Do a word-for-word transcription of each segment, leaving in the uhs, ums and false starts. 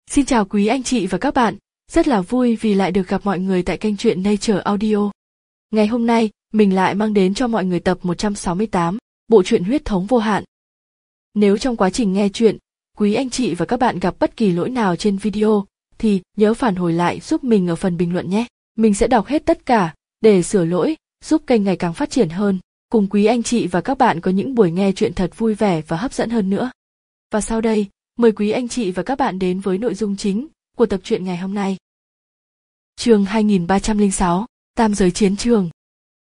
Xin chào quý anh chị và các bạn, rất là vui vì lại được gặp mọi người tại kênh truyện Nature Audio. Ngày hôm nay, mình lại mang đến cho mọi người tập một trăm sáu mươi tám, bộ truyện Huyết thống vô hạn. Nếu trong quá trình nghe truyện, quý anh chị và các bạn gặp bất kỳ lỗi nào trên video, thì nhớ phản hồi lại giúp mình ở phần bình luận nhé. Mình sẽ đọc hết tất cả, để sửa lỗi, giúp kênh ngày càng phát triển hơn, cùng quý anh chị và các bạn có những buổi nghe truyện thật vui vẻ và hấp dẫn hơn nữa. Và sau đây, mời quý anh chị và các bạn đến với nội dung chính của tập truyện ngày hôm nay. Chương hai nghìn ba trăm lẻ sáu, Tam giới chiến trường.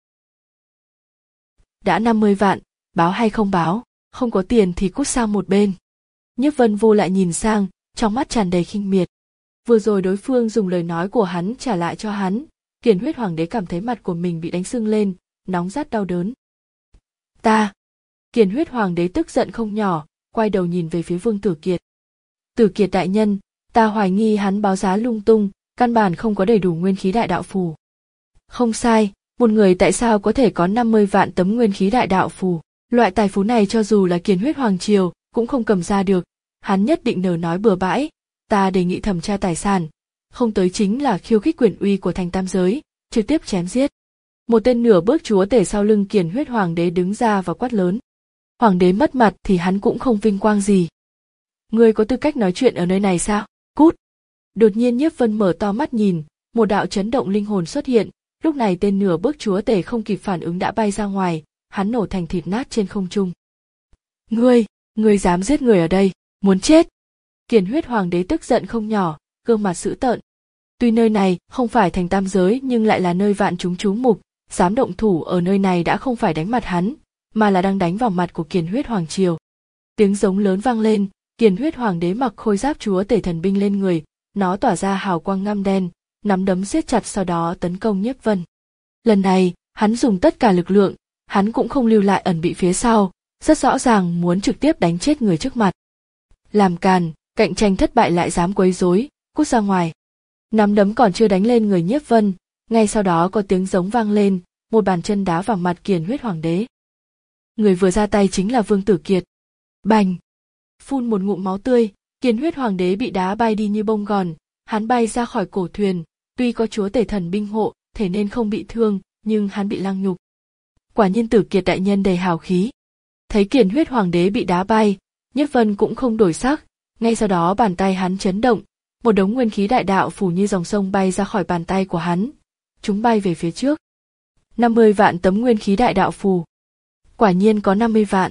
Đã năm mươi vạn, báo hay không báo, không có tiền thì cút sang một bên. Nhiếp Vân Vô lại nhìn sang, trong mắt tràn đầy khinh miệt. Vừa rồi đối phương dùng lời nói của hắn trả lại cho hắn, Kiền Huyết Hoàng đế cảm thấy mặt của mình bị đánh sưng lên, nóng rát đau đớn. Ta! Kiền Huyết Hoàng đế tức giận không nhỏ, quay đầu nhìn về phía Vương Tử Kiệt. Tử Kiệt đại nhân, ta hoài nghi hắn báo giá lung tung, căn bản không có đầy đủ nguyên khí đại đạo phù. Không sai, một người tại sao có thể có năm mươi vạn tấm nguyên khí đại đạo phù? Loại tài phú này cho dù là Kiền Huyết Hoàng triều cũng không cầm ra được, hắn nhất định nở nói bừa bãi. Ta đề nghị thẩm tra tài sản, không tới chính là khiêu khích quyền uy của thành tam giới, trực tiếp chém giết. Một tên nửa bước chúa tể sau lưng Kiền Huyết Hoàng đế đứng ra và quát lớn. Hoàng đế mất mặt thì hắn cũng không vinh quang gì. Ngươi có tư cách nói chuyện ở nơi này sao? Cút! Đột nhiên Nhiếp Vân mở to mắt nhìn, một đạo chấn động linh hồn xuất hiện, lúc này tên nửa bước chúa tể không kịp phản ứng đã bay ra ngoài, hắn nổ thành thịt nát trên không trung. Ngươi, ngươi dám giết người ở đây, muốn chết! Kiền Huyết Hoàng đế tức giận không nhỏ, gương mặt dữ tợn. Tuy nơi này không phải thành tam giới nhưng lại là nơi vạn chúng chú mục, dám động thủ ở nơi này đã không phải đánh mặt hắn, mà là đang đánh vào mặt của Kiền Huyết Hoàng triều. Tiếng giống lớn vang lên, Kiền Huyết Hoàng đế mặc khôi giáp chúa tể thần binh lên người, nó tỏa ra hào quang ngăm đen, nắm đấm siết chặt sau đó tấn công Nhiếp Vân. Lần này, hắn dùng tất cả lực lượng, hắn cũng không lưu lại ẩn bị phía sau, rất rõ ràng muốn trực tiếp đánh chết người trước mặt. Làm càn, cạnh tranh thất bại lại dám quấy rối, cút ra ngoài. Nắm đấm còn chưa đánh lên người Nhiếp Vân, ngay sau đó có tiếng giống vang lên, một bàn chân đá vào mặt Kiền Huyết Hoàng đế. Người vừa ra tay chính là Vương Tử Kiệt. Bành! Phun một ngụm máu tươi, Kiền Huyết Hoàng đế bị đá bay đi như bông gòn, hắn bay ra khỏi cổ thuyền, tuy có chúa tể thần binh hộ, thể nên không bị thương, nhưng hắn bị lăng nhục. Quả nhiên Tử Kiệt đại nhân đầy hào khí. Thấy Kiền Huyết Hoàng đế bị đá bay, Nhiếp Vân cũng không đổi sắc, ngay sau đó bàn tay hắn chấn động, một đống nguyên khí đại đạo phủ như dòng sông bay ra khỏi bàn tay của hắn, chúng bay về phía trước. năm mươi vạn tấm nguyên khí đại đạo phù. Quả nhiên có năm mươi vạn.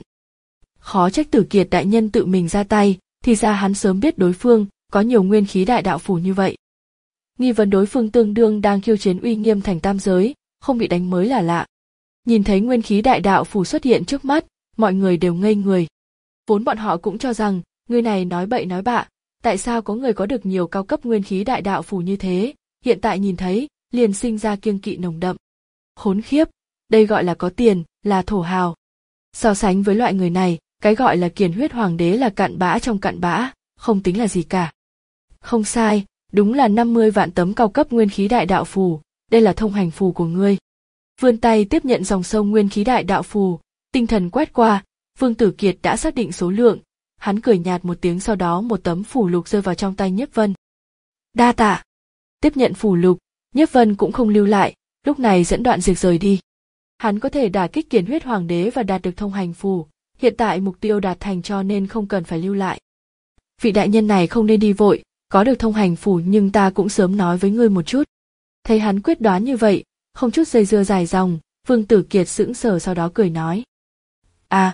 Khó trách Tử Kiệt đại nhân tự mình ra tay, thì ra hắn sớm biết đối phương có nhiều nguyên khí đại đạo phù như vậy. Nghi vấn đối phương tương đương đang khiêu chiến uy nghiêm thành tam giới, không bị đánh mới là lạ. Nhìn thấy nguyên khí đại đạo phù xuất hiện trước mắt, mọi người đều ngây người. Vốn bọn họ cũng cho rằng, người này nói bậy nói bạ, tại sao có người có được nhiều cao cấp nguyên khí đại đạo phù như thế, hiện tại nhìn thấy, liền sinh ra kiêng kỵ nồng đậm. Khốn khiếp, đây gọi là có tiền, là thổ hào. So sánh với loại người này, cái gọi là Kiền Huyết Hoàng đế là cặn bã trong cặn bã, không tính là gì cả. Không sai, đúng là năm mươi vạn tấm cao cấp nguyên khí đại đạo phù, đây là thông hành phù của ngươi. Vươn tay tiếp nhận dòng sông nguyên khí đại đạo phù, tinh thần quét qua, Vương Tử Kiệt đã xác định số lượng, hắn cười nhạt một tiếng sau đó một tấm phù lục rơi vào trong tay Nhiếp Vân. Đa tạ. Tiếp nhận phù lục, Nhiếp Vân cũng không lưu lại, lúc này dẫn Đoạn Diệt rời đi. Hắn có thể đả kích Kiền Huyết Hoàng đế và đạt được thông hành phù, hiện tại mục tiêu đạt thành cho nên không cần phải lưu lại. Vị đại nhân này không nên đi vội, có được thông hành phù nhưng ta cũng sớm nói với ngươi một chút. Thấy hắn quyết đoán như vậy, không chút dây dưa dài dòng, Vương Tử Kiệt sững sờ sau đó cười nói. À,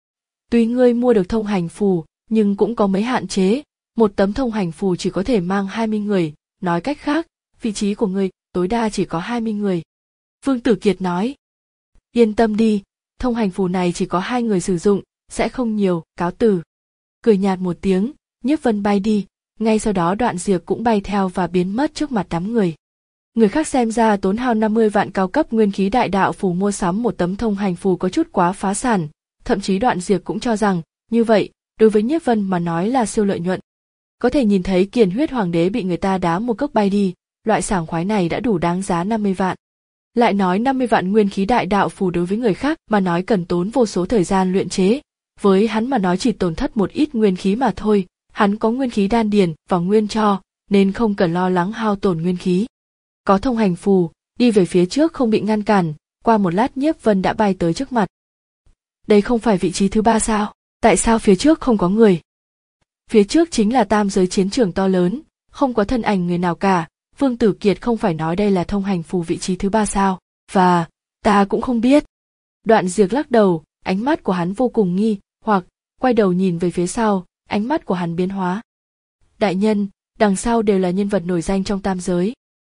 tuy ngươi mua được thông hành phù, nhưng cũng có mấy hạn chế, một tấm thông hành phù chỉ có thể mang hai mươi người, nói cách khác, vị trí của ngươi tối đa chỉ có hai mươi người. Vương Tử Kiệt nói. Yên tâm đi, thông hành phù này chỉ có hai người sử dụng, sẽ không nhiều, cáo từ. Cười nhạt một tiếng, Nhiếp Vân bay đi, ngay sau đó Đoạn Diệp cũng bay theo và biến mất trước mặt đám người. Người khác xem ra tốn hao năm mươi vạn cao cấp nguyên khí đại đạo phù mua sắm một tấm thông hành phù có chút quá phá sản, thậm chí Đoạn Diệp cũng cho rằng, như vậy, đối với Nhiếp Vân mà nói là siêu lợi nhuận. Có thể nhìn thấy Kiền Huyết Hoàng đế bị người ta đá một cước bay đi, loại sảng khoái này đã đủ đáng giá năm mươi vạn. Lại nói năm mươi vạn nguyên khí đại đạo phù đối với người khác mà nói cần tốn vô số thời gian luyện chế, với hắn mà nói chỉ tổn thất một ít nguyên khí mà thôi, Hắn có nguyên khí đan điền và nguyên cho, nên không cần lo lắng hao tổn nguyên khí. Có thông hành phù, đi về phía trước không bị ngăn cản, qua một lát Nhiếp Vân đã bay tới trước mặt. Đây không phải vị trí thứ ba sao? Tại sao phía trước không có người? Phía trước chính là tam giới chiến trường to lớn, không có thân ảnh người nào cả. Vương Tử Kiệt không phải nói đây là thông hành phù vị trí thứ ba sao? Và, ta cũng không biết. Đoạn Diệc lắc đầu, ánh mắt của hắn vô cùng nghi hoặc, quay đầu nhìn về phía sau, ánh mắt của hắn biến hóa. Đại nhân, đằng sau đều là nhân vật nổi danh trong tam giới.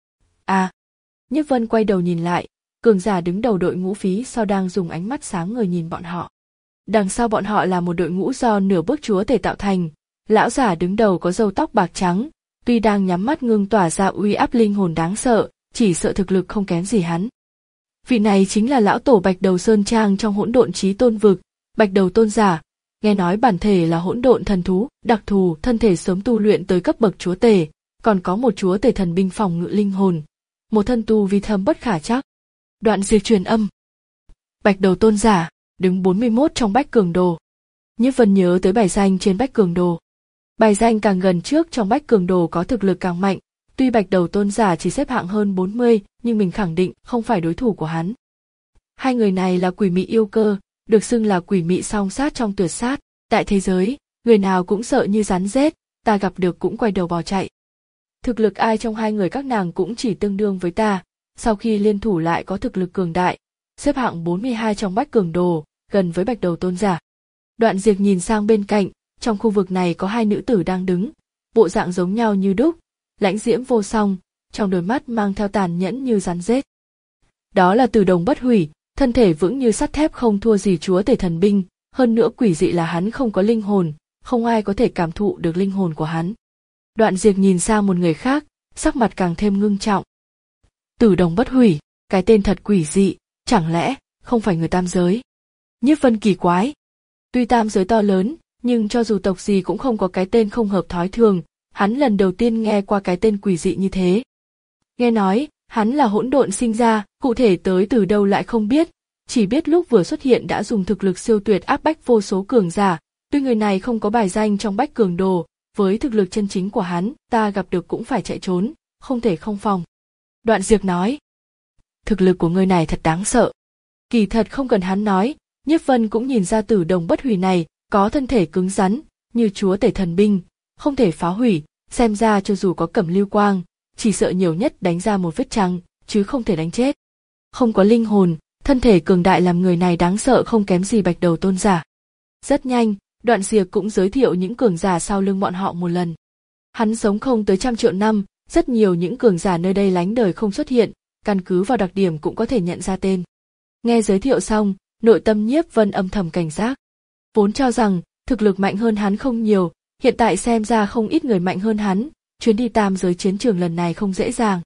À, Nhiếp Vân quay đầu nhìn lại, cường giả đứng đầu đội ngũ phí sau đang dùng ánh mắt sáng ngời nhìn bọn họ. Đằng sau bọn họ là một đội ngũ do nửa bước chúa tể tạo thành, lão giả đứng đầu có râu tóc bạc trắng, tuy đang nhắm mắt ngưng tỏa ra uy áp linh hồn đáng sợ, chỉ sợ thực lực không kém gì hắn. Vị này chính là lão tổ Bạch Đầu Sơn Trang trong Hỗn Độn Chí Tôn vực, Bạch Đầu Tôn giả, nghe nói bản thể là hỗn độn thần thú, đặc thù thân thể sớm tu luyện tới cấp bậc chúa tể, còn có một chúa tể thần binh phòng ngự linh hồn, một thân tu vi thâm bất khả trắc. Đoạn Diệc truyền âm. Bạch Đầu Tôn giả, đứng bốn mươi mốt trong Bách Cường Đồ. Nhiếp Vân nhớ tới bài danh trên Bách Cường Đồ. Bài danh càng gần trước trong Bách Cường Đồ có thực lực càng mạnh, tuy Bạch Đầu Tôn giả chỉ xếp hạng hơn bốn mươi, nhưng mình khẳng định không phải đối thủ của hắn. Hai người này là quỷ mị yêu cơ, được xưng là quỷ mị song sát trong tuyệt sát, tại thế giới, người nào cũng sợ như rắn rết, ta gặp được cũng quay đầu bỏ chạy. Thực lực ai trong hai người các nàng cũng chỉ tương đương với ta, sau khi liên thủ lại có thực lực cường đại, xếp hạng bốn mươi hai trong Bách Cường Đồ, gần với Bạch Đầu Tôn giả. Đoạn Diệc nhìn sang bên cạnh, trong khu vực này có hai nữ tử đang đứng, bộ dạng giống nhau như đúc, lãnh diễm vô song, trong đôi mắt mang theo tàn nhẫn như rắn rết. Đó là Từ Đồng Bất Hủy, thân thể vững như sắt thép không thua gì chúa tể thần binh, hơn nữa quỷ dị là hắn không có linh hồn, không ai có thể cảm thụ được linh hồn của hắn. Đoạn Diệc nhìn sang một người khác, sắc mặt càng thêm ngưng trọng. Từ Đồng Bất Hủy, cái tên thật quỷ dị, chẳng lẽ không phải người tam giới? Nhiếp Vân kỳ quái. Tuy tam giới to lớn, nhưng cho dù tộc gì cũng không có cái tên không hợp thói thường, hắn lần đầu tiên nghe qua cái tên quỷ dị như thế. Nghe nói, hắn là hỗn độn sinh ra, cụ thể tới từ đâu lại không biết, chỉ biết lúc vừa xuất hiện đã dùng thực lực siêu tuyệt áp bách vô số cường giả, tuy người này không có bài danh trong Bách Cường Đồ, với thực lực chân chính của hắn, ta gặp được cũng phải chạy trốn, không thể không phòng. Đoạn Diệc nói, thực lực của người này thật đáng sợ. Kỳ thật không cần hắn nói, Nhiếp Vân cũng nhìn ra Tử Đồng Bất Hủy này, có thân thể cứng rắn, như chúa tể thần binh, không thể phá hủy, xem ra cho dù có cẩm lưu quang, chỉ sợ nhiều nhất đánh ra một vết trăng, chứ không thể đánh chết. Không có linh hồn, thân thể cường đại làm người này đáng sợ không kém gì Bạch Đầu Tôn giả. Rất nhanh, Đoạn Diệc cũng giới thiệu những cường giả sau lưng bọn họ một lần. Hắn sống không tới trăm triệu năm, rất nhiều những cường giả nơi đây lánh đời không xuất hiện, căn cứ vào đặc điểm cũng có thể nhận ra tên. Nghe giới thiệu xong, nội tâm Nhiếp Vân âm thầm cảnh giác. Vốn cho rằng, thực lực mạnh hơn hắn không nhiều, hiện tại xem ra không ít người mạnh hơn hắn, chuyến đi tam giới chiến trường lần này không dễ dàng.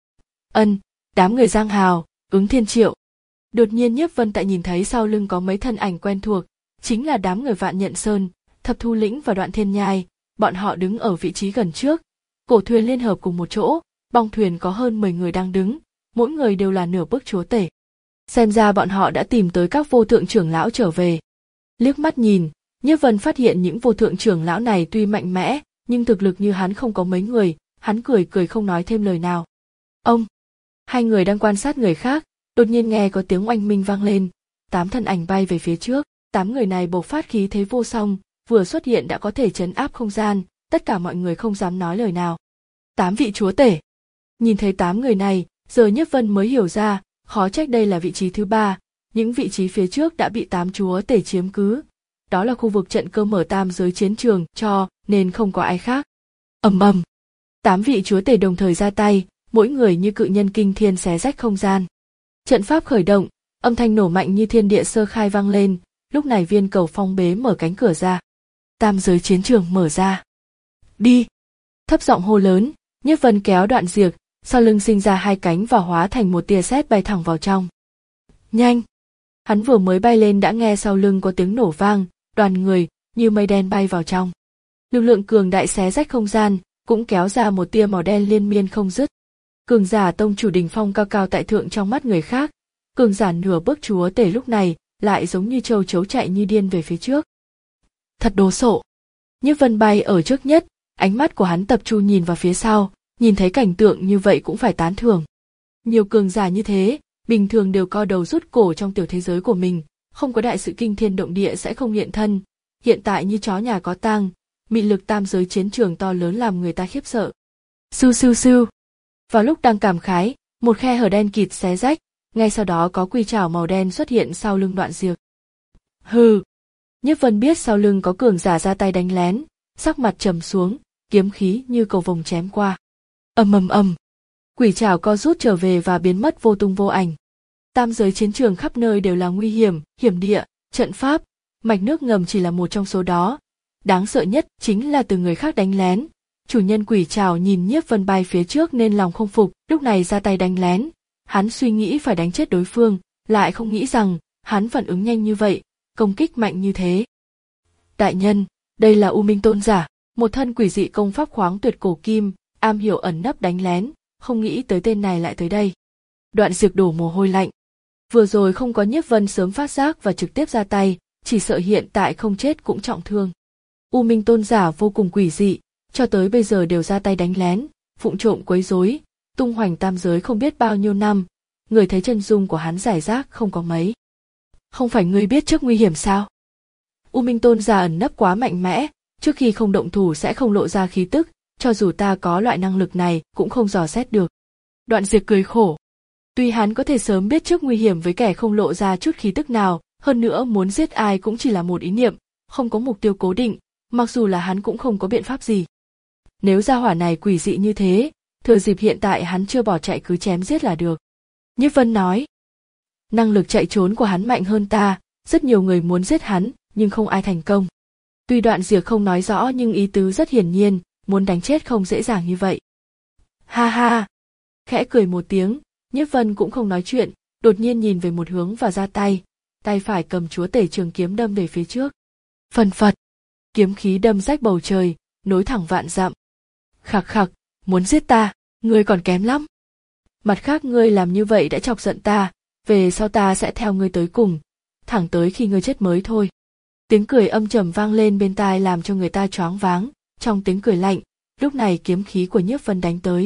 Ân, đám người Giang Hào, Ứng Thiên Triệu. Đột nhiên Nhiếp Vân tại nhìn thấy sau lưng có mấy thân ảnh quen thuộc, chính là đám người Vạn Nhận Sơn, Thập Thu Lĩnh và Đoạn Thiên Nhai, bọn họ đứng ở vị trí gần trước, cổ thuyền liên hợp cùng một chỗ, bong thuyền có hơn mười người đang đứng, mỗi người đều là nửa bước chúa tể. Xem ra bọn họ đã tìm tới các vô thượng trưởng lão trở về. Liếc mắt nhìn, Nhiếp Vân phát hiện những vô thượng trưởng lão này tuy mạnh mẽ, nhưng thực lực như hắn không có mấy người, hắn cười cười không nói thêm lời nào. Ông! Hai người đang quan sát người khác, đột nhiên nghe có tiếng oanh minh vang lên, tám thân ảnh bay về phía trước, tám người này bộc phát khí thế vô song, vừa xuất hiện đã có thể trấn áp không gian, tất cả mọi người không dám nói lời nào. Tám vị chúa tể! Nhìn thấy tám người này, giờ Nhiếp Vân mới hiểu ra, khó trách đây là vị trí thứ ba, những vị trí phía trước đã bị tám chúa tể chiếm cứ. Đó là khu vực trận cơ mở tam giới chiến trường cho, nên không có ai khác. Ầm ầm, tám vị chúa tể đồng thời ra tay, mỗi người như cự nhân kinh thiên xé rách không gian. Trận pháp khởi động, âm thanh nổ mạnh như thiên địa sơ khai vang lên, lúc này viên cầu phong bế mở cánh cửa ra. Tam giới chiến trường mở ra. Đi! Thấp giọng hô lớn, Nhiếp Vân kéo Đoạn Diệc, sau lưng sinh ra hai cánh và hóa thành một tia sét bay thẳng vào trong. Nhanh! Hắn vừa mới bay lên đã nghe sau lưng có tiếng nổ vang, đoàn người như mây đen bay vào trong. Lực lượng cường đại xé rách không gian, cũng kéo ra một tia màu đen liên miên không dứt. Cường giả tông chủ đỉnh phong cao cao tại thượng trong mắt người khác, cường giả nửa bước chúa tể lúc này lại giống như châu chấu chạy như điên về phía trước. Thật đồ sộ! Nhiếp Vân bay ở trước nhất, ánh mắt của hắn tập trung nhìn vào phía sau, nhìn thấy cảnh tượng như vậy cũng phải tán thưởng. Nhiều cường giả như thế, bình thường đều co đầu rút cổ trong tiểu thế giới của mình, không có đại sự kinh thiên động địa sẽ không hiện thân. Hiện tại như chó nhà có tang, mị lực tam giới chiến trường to lớn làm người ta khiếp sợ. Sưu sưu sưu. Vào lúc đang cảm khái, một khe hở đen kịt xé rách, ngay sau đó có quy trảo màu đen xuất hiện sau lưng Đoạn Diệp. Hừ. Nhiếp Vân biết sau lưng có cường giả ra tay đánh lén, sắc mặt trầm xuống, kiếm khí như cầu vồng chém qua. Ầm ầm ầm. Quỷ trảo co rút trở về và biến mất vô tung vô ảnh. Tam giới chiến trường khắp nơi đều là nguy hiểm, hiểm địa, trận pháp, mạch nước ngầm chỉ là một trong số đó. Đáng sợ nhất chính là từ người khác đánh lén. Chủ nhân quỷ trảo nhìn Nhiếp Vân bay phía trước nên lòng không phục, lúc này ra tay đánh lén. Hắn suy nghĩ phải đánh chết đối phương, lại không nghĩ rằng hắn phản ứng nhanh như vậy, công kích mạnh như thế. Đại nhân, đây là U Minh Tôn giả, một thân quỷ dị công pháp khoáng tuyệt cổ kim, am hiểu ẩn nấp đánh lén, không nghĩ tới tên này lại tới đây. Đoạn Diệp đổ mồ hôi lạnh. Vừa rồi không có Nhiếp Vân sớm phát giác và trực tiếp ra tay, chỉ sợ hiện tại không chết cũng trọng thương. U Minh Tôn giả vô cùng quỷ dị, cho tới bây giờ đều ra tay đánh lén, phụng trộm quấy rối, tung hoành tam giới không biết bao nhiêu năm, người thấy chân dung của hắn rải rác không có mấy. Không phải ngươi biết trước nguy hiểm sao? U Minh Tôn giả ẩn nấp quá mạnh mẽ, trước khi không động thủ sẽ không lộ ra khí tức, cho dù ta có loại năng lực này cũng không dò xét được. Đoạn Diệp cười khổ. Tuy hắn có thể sớm biết trước nguy hiểm với kẻ không lộ ra chút khí tức nào, hơn nữa muốn giết ai cũng chỉ là một ý niệm, không có mục tiêu cố định, mặc dù là hắn cũng không có biện pháp gì. Nếu gia hỏa này quỷ dị như thế, thừa dịp hiện tại hắn chưa bỏ chạy cứ chém giết là được. Nhiếp Vân nói. Năng lực chạy trốn của hắn mạnh hơn ta, rất nhiều người muốn giết hắn, nhưng không ai thành công. Tuy Đoạn Diệp không nói rõ nhưng ý tứ rất hiển nhiên, muốn đánh chết không dễ dàng như vậy. Ha ha. Khẽ cười một tiếng, Nhiếp Vân cũng không nói chuyện, đột nhiên nhìn về một hướng và ra tay, tay phải cầm chúa tể trường kiếm đâm về phía trước. Phần phật, kiếm khí đâm rách bầu trời, nối thẳng vạn dặm. Khặc khặc, muốn giết ta, ngươi còn kém lắm. Mặt khác ngươi làm như vậy đã chọc giận ta, về sau ta sẽ theo ngươi tới cùng, thẳng tới khi ngươi chết mới thôi. Tiếng cười âm trầm vang lên bên tai làm cho người ta choáng váng, trong tiếng cười lạnh, lúc này kiếm khí của Nhiếp Vân đánh tới.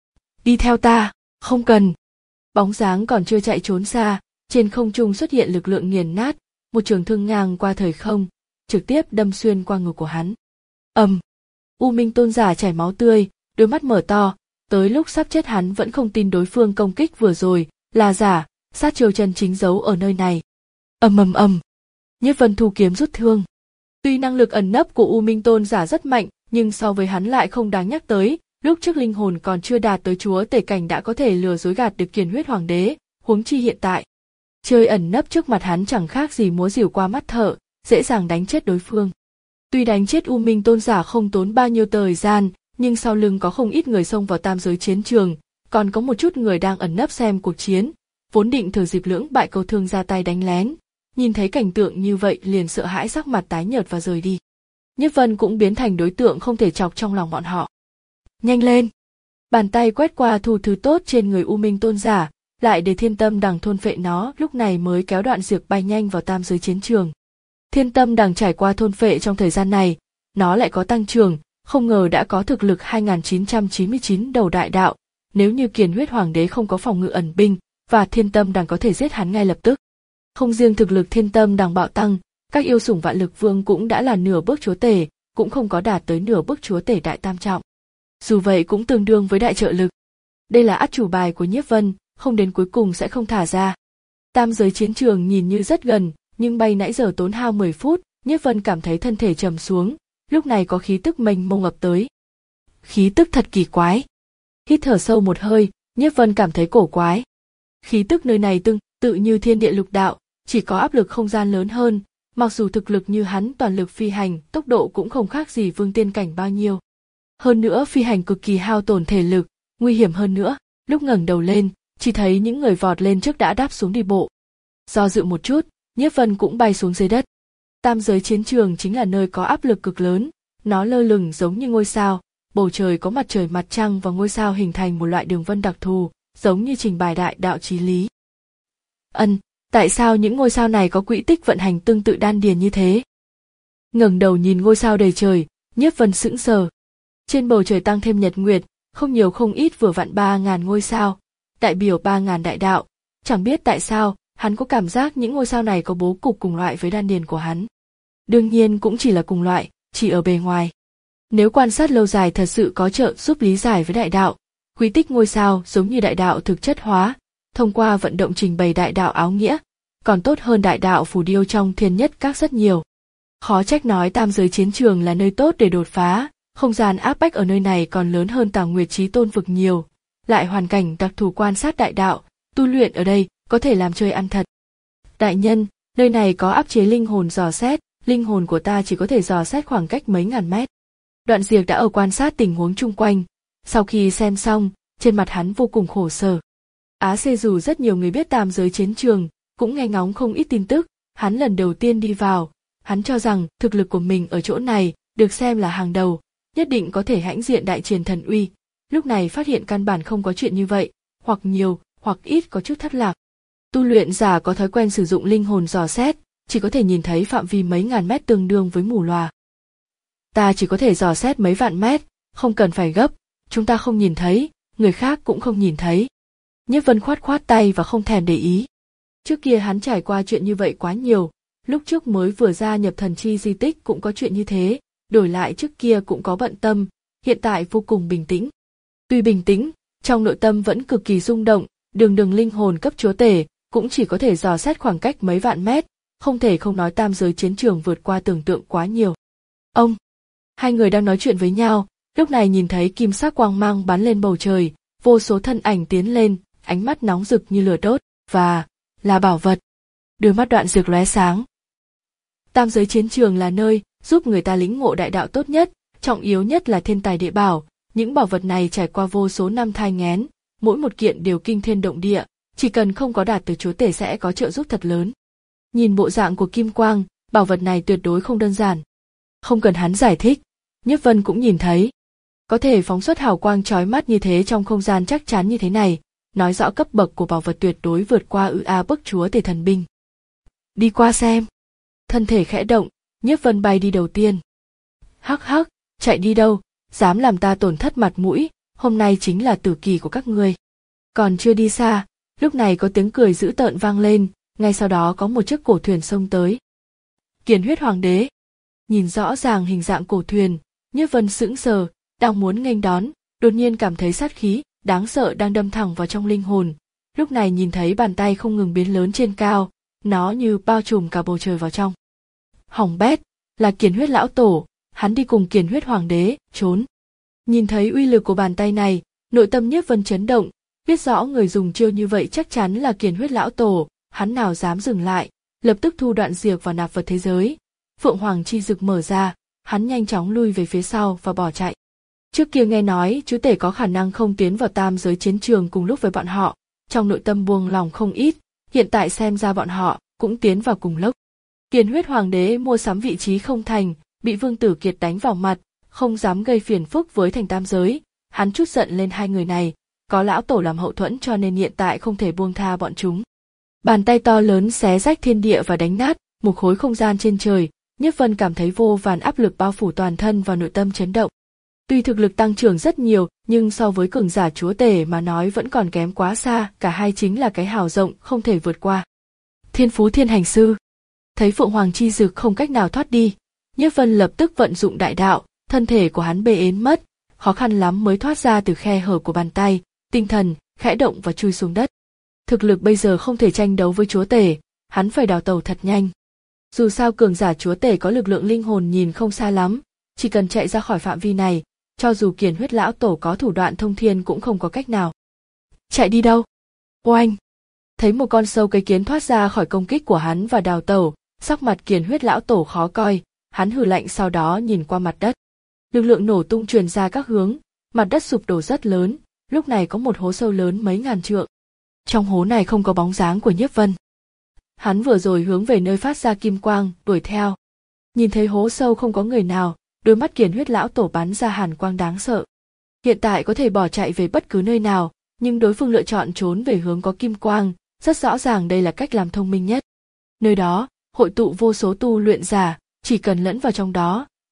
Đi theo ta, không cần. Bóng dáng còn chưa chạy trốn xa, trên không trung xuất hiện lực lượng nghiền nát, một trường thương ngang qua thời không, trực tiếp đâm xuyên qua ngực của hắn. Ầm. U Minh Tôn giả chảy máu tươi, đôi mắt mở to, tới lúc sắp chết hắn vẫn không tin đối phương công kích vừa rồi là giả, sát chiêu chân chính giấu ở nơi này. Ầm ầm ầm. Nhiếp Vân thu kiếm rút thương. Tuy năng lực ẩn nấp của U Minh Tôn giả rất mạnh, nhưng so với hắn lại không đáng nhắc tới, lúc trước linh hồn còn chưa đạt tới chúa tể cảnh đã có thể lừa dối gạt được Kiền Huyết Hoàng đế, huống chi hiện tại. Chơi ẩn nấp trước mặt hắn chẳng khác gì múa rìu qua mắt thợ, dễ dàng đánh chết đối phương. Tuy đánh chết U Minh Tôn giả không tốn bao nhiêu thời gian, nhưng sau lưng có không ít người xông vào tam giới chiến trường, còn có một chút người đang ẩn nấp xem cuộc chiến, vốn định thừa dịp lưỡng bại câu thương ra tay đánh lén, nhìn thấy cảnh tượng như vậy liền sợ hãi sắc mặt tái nhợt và rời đi. Nhiếp Vân cũng biến thành đối tượng không thể chọc trong lòng bọn họ. Nhanh lên! Bàn tay quét qua thu thứ tốt trên người U Minh Tôn giả, lại để Thiên Tâm Đằng thôn phệ nó, lúc này mới kéo Đoạn Diệp bay nhanh vào tam giới chiến trường. Thiên Tâm Đằng trải qua thôn phệ trong thời gian này, nó lại có tăng trưởng, không ngờ đã có thực lực hai nghìn chín trăm chín mươi chín đầu đại đạo, nếu như Kiền Huyết Hoàng đế không có phòng ngự ẩn binh, và Thiên Tâm Đằng có thể giết hắn ngay lập tức. Không riêng thực lực Thiên Tâm Đằng bạo tăng, các yêu sủng Vạn Lực Vương cũng đã là nửa bước chúa tể, cũng không có đạt tới nửa bước chúa tể đại tam trọng. Dù vậy cũng tương đương với đại trợ lực. Đây là át chủ bài của Nhiếp Vân, không đến cuối cùng sẽ không thả ra. Tam giới chiến trường nhìn như rất gần, nhưng bay nãy giờ tốn hao mười phút, Nhiếp Vân cảm thấy thân thể trầm xuống, lúc này có khí tức mênh mông ập tới. Khí tức thật kỳ quái. Hít thở sâu một hơi, Nhiếp Vân cảm thấy cổ quái. Khí tức nơi này tương tự như thiên địa lục đạo, chỉ có áp lực không gian lớn hơn, mặc dù thực lực như hắn toàn lực phi hành, tốc độ cũng không khác gì vương tiên cảnh bao nhiêu. Hơn nữa phi hành cực kỳ hao tổn thể lực, nguy hiểm hơn nữa, lúc ngẩng đầu lên, chỉ thấy những người vọt lên trước đã đáp xuống đi bộ. Do dự một chút, Nhiếp Vân cũng bay xuống dưới đất. Tam giới chiến trường chính là nơi có áp lực cực lớn, nó lơ lửng giống như ngôi sao, bầu trời có mặt trời mặt trăng và ngôi sao hình thành một loại đường vân đặc thù, giống như trình bày đại đạo chí lý. Ân, tại sao những ngôi sao này có quỹ tích vận hành tương tự đan điền như thế? Ngẩng đầu nhìn ngôi sao đầy trời, Nhiếp Vân sững sờ. Trên bầu trời tăng thêm nhật nguyệt, không nhiều không ít vừa vặn ba ngàn ngôi sao, đại biểu ba ngàn đại đạo. Chẳng biết tại sao, hắn có cảm giác những ngôi sao này có bố cục cùng loại với đan điền của hắn. Đương nhiên cũng chỉ là cùng loại, chỉ ở bề ngoài. Nếu quan sát lâu dài thật sự có trợ giúp lý giải với đại đạo, quy tích ngôi sao giống như đại đạo thực chất hóa, thông qua vận động trình bày đại đạo áo nghĩa, còn tốt hơn đại đạo phù điêu trong thiên nhất các rất nhiều. Khó trách nói tam giới chiến trường là nơi tốt để đột phá, không gian áp bách ở nơi này còn lớn hơn Tào Nguyệt Chí Tôn vực nhiều, lại hoàn cảnh đặc thù quan sát đại đạo, tu luyện ở đây có thể làm chơi ăn thật. Đại nhân, nơi này có áp chế linh hồn dò xét, linh hồn của ta chỉ có thể dò xét khoảng cách mấy ngàn mét. Đoạn Diệp đã ở quan sát tình huống chung quanh, sau khi xem xong, trên mặt hắn vô cùng khổ sở. Á xê dù rất nhiều người biết tam giới chiến trường, cũng nghe ngóng không ít tin tức, hắn lần đầu tiên đi vào, hắn cho rằng thực lực của mình ở chỗ này được xem là hàng đầu, nhất định có thể hãnh diện đại triền thần uy. Lúc này phát hiện căn bản không có chuyện như vậy, hoặc nhiều, hoặc ít có chút thất lạc. Tu luyện giả có thói quen sử dụng linh hồn dò xét, chỉ có thể nhìn thấy phạm vi mấy ngàn mét tương đương với mù lòa. Ta chỉ có thể dò xét mấy vạn mét, không cần phải gấp, chúng ta không nhìn thấy, người khác cũng không nhìn thấy. Nhiếp Vân khoát khoát tay và không thèm để ý. Trước kia hắn trải qua chuyện như vậy quá nhiều, lúc trước mới vừa gia nhập thần chi di tích cũng có chuyện như thế, đổi lại trước kia cũng có bận tâm, hiện tại vô cùng bình tĩnh. Tuy bình tĩnh, trong nội tâm vẫn cực kỳ rung động, đường đường linh hồn cấp chúa tể, cũng chỉ có thể dò xét khoảng cách mấy vạn mét, không thể không nói tam giới chiến trường vượt qua tưởng tượng quá nhiều. Ông! Hai người đang nói chuyện với nhau, lúc này nhìn thấy kim sắc quang mang bắn lên bầu trời, vô số thân ảnh tiến lên, ánh mắt nóng rực như lửa đốt, và là bảo vật. Đôi mắt Đoạn Diệp lóe sáng. Tam giới chiến trường là nơi giúp người ta lĩnh ngộ đại đạo tốt nhất, trọng yếu nhất là thiên tài địa bảo, những bảo vật này trải qua vô số năm thai nghén, mỗi một kiện đều kinh thiên động địa, chỉ cần không có đạt từ chúa tể sẽ có trợ giúp thật lớn. Nhìn bộ dạng của kim quang, bảo vật này tuyệt đối không đơn giản. Không cần hắn giải thích, Nhiếp Vân cũng nhìn thấy. Có thể phóng xuất hào quang chói mắt như thế trong không gian chắc chắn như thế này, nói rõ cấp bậc của bảo vật tuyệt đối vượt qua ư a bức chúa tể thần binh. Đi qua xem. Thân thể khẽ động, Nhiếp Vân bay đi đầu tiên. Hắc hắc, chạy đi đâu, dám làm ta tổn thất mặt mũi, hôm nay chính là tử kỳ của các ngươi. Còn chưa đi xa, lúc này có tiếng cười dữ tợn vang lên, ngay sau đó có một chiếc cổ thuyền xông tới. Kiền Huyết Hoàng đế. Nhìn rõ ràng hình dạng cổ thuyền, Nhiếp Vân sững sờ, đang muốn nghênh đón, đột nhiên cảm thấy sát khí đáng sợ đang đâm thẳng vào trong linh hồn. Lúc này nhìn thấy bàn tay không ngừng biến lớn trên cao, nó như bao trùm cả bầu trời vào trong. Hỏng bét, là Kiền Huyết lão tổ, hắn đi cùng Kiền Huyết Hoàng đế, trốn. Nhìn thấy uy lực của bàn tay này, nội tâm Nhiếp Vân chấn động, biết rõ người dùng chiêu như vậy chắc chắn là Kiền Huyết lão tổ, hắn nào dám dừng lại, lập tức thu Đoạn Diệp vào nạp vật thế giới. Phượng Hoàng chi dực mở ra, hắn nhanh chóng lui về phía sau và bỏ chạy. Trước kia nghe nói chúa tể có khả năng không tiến vào tam giới chiến trường cùng lúc với bọn họ, trong nội tâm buông lòng không ít, hiện tại xem ra bọn họ cũng tiến vào cùng lúc. Kiền Huyết Hoàng đế mua sắm vị trí không thành, bị Vương Tử Kiệt đánh vào mặt, không dám gây phiền phức với thành tam giới, hắn trút giận lên hai người này, có lão tổ làm hậu thuẫn cho nên hiện tại không thể buông tha bọn chúng. Bàn tay to lớn xé rách thiên địa và đánh nát một khối không gian trên trời, Nhiếp Vân cảm thấy vô vàn áp lực bao phủ toàn thân và nội tâm chấn động. Tuy thực lực tăng trưởng rất nhiều, nhưng so với cường giả chúa tể mà nói vẫn còn kém quá xa, cả hai chính là cái hào rộng không thể vượt qua. Thiên Phú Thiên Hành Sư. Thấy Phượng Hoàng chi dực không cách nào thoát đi, Nhiếp Vân lập tức vận dụng đại đạo, thân thể của hắn bê ến mất, khó khăn lắm mới thoát ra từ khe hở của bàn tay, tinh thần khẽ động và chui xuống đất. Thực lực bây giờ không thể tranh đấu với chúa tể, hắn phải đào tẩu thật nhanh. Dù sao cường giả chúa tể có lực lượng linh hồn nhìn không xa lắm, chỉ cần chạy ra khỏi phạm vi này, cho dù Kiền Huyết lão tổ có thủ đoạn thông thiên cũng không có cách nào. Chạy đi đâu? Oanh! Thấy một con sâu cây kiến thoát ra khỏi công kích của hắn và đào tẩu, sắc mặt Kiền Huyết lão tổ khó coi, hắn hừ lạnh sau đó nhìn qua mặt đất. Lực lượng nổ tung truyền ra các hướng, mặt đất sụp đổ rất lớn, lúc này có một hố sâu lớn mấy ngàn trượng. Trong hố này không có bóng dáng của Nhiếp Vân. Hắn vừa rồi hướng về nơi phát ra kim quang, đuổi theo. Nhìn thấy hố sâu không có người nào, đôi mắt Kiền Huyết lão tổ bắn ra hàn quang đáng sợ. Hiện tại có thể bỏ chạy về bất cứ nơi nào, nhưng đối phương lựa chọn trốn về hướng có kim quang, rất rõ ràng đây là cách làm thông minh nhất. Nơi đó, hội tụ vô số tu luyện giả, chỉ cần lẫn vào trong đó,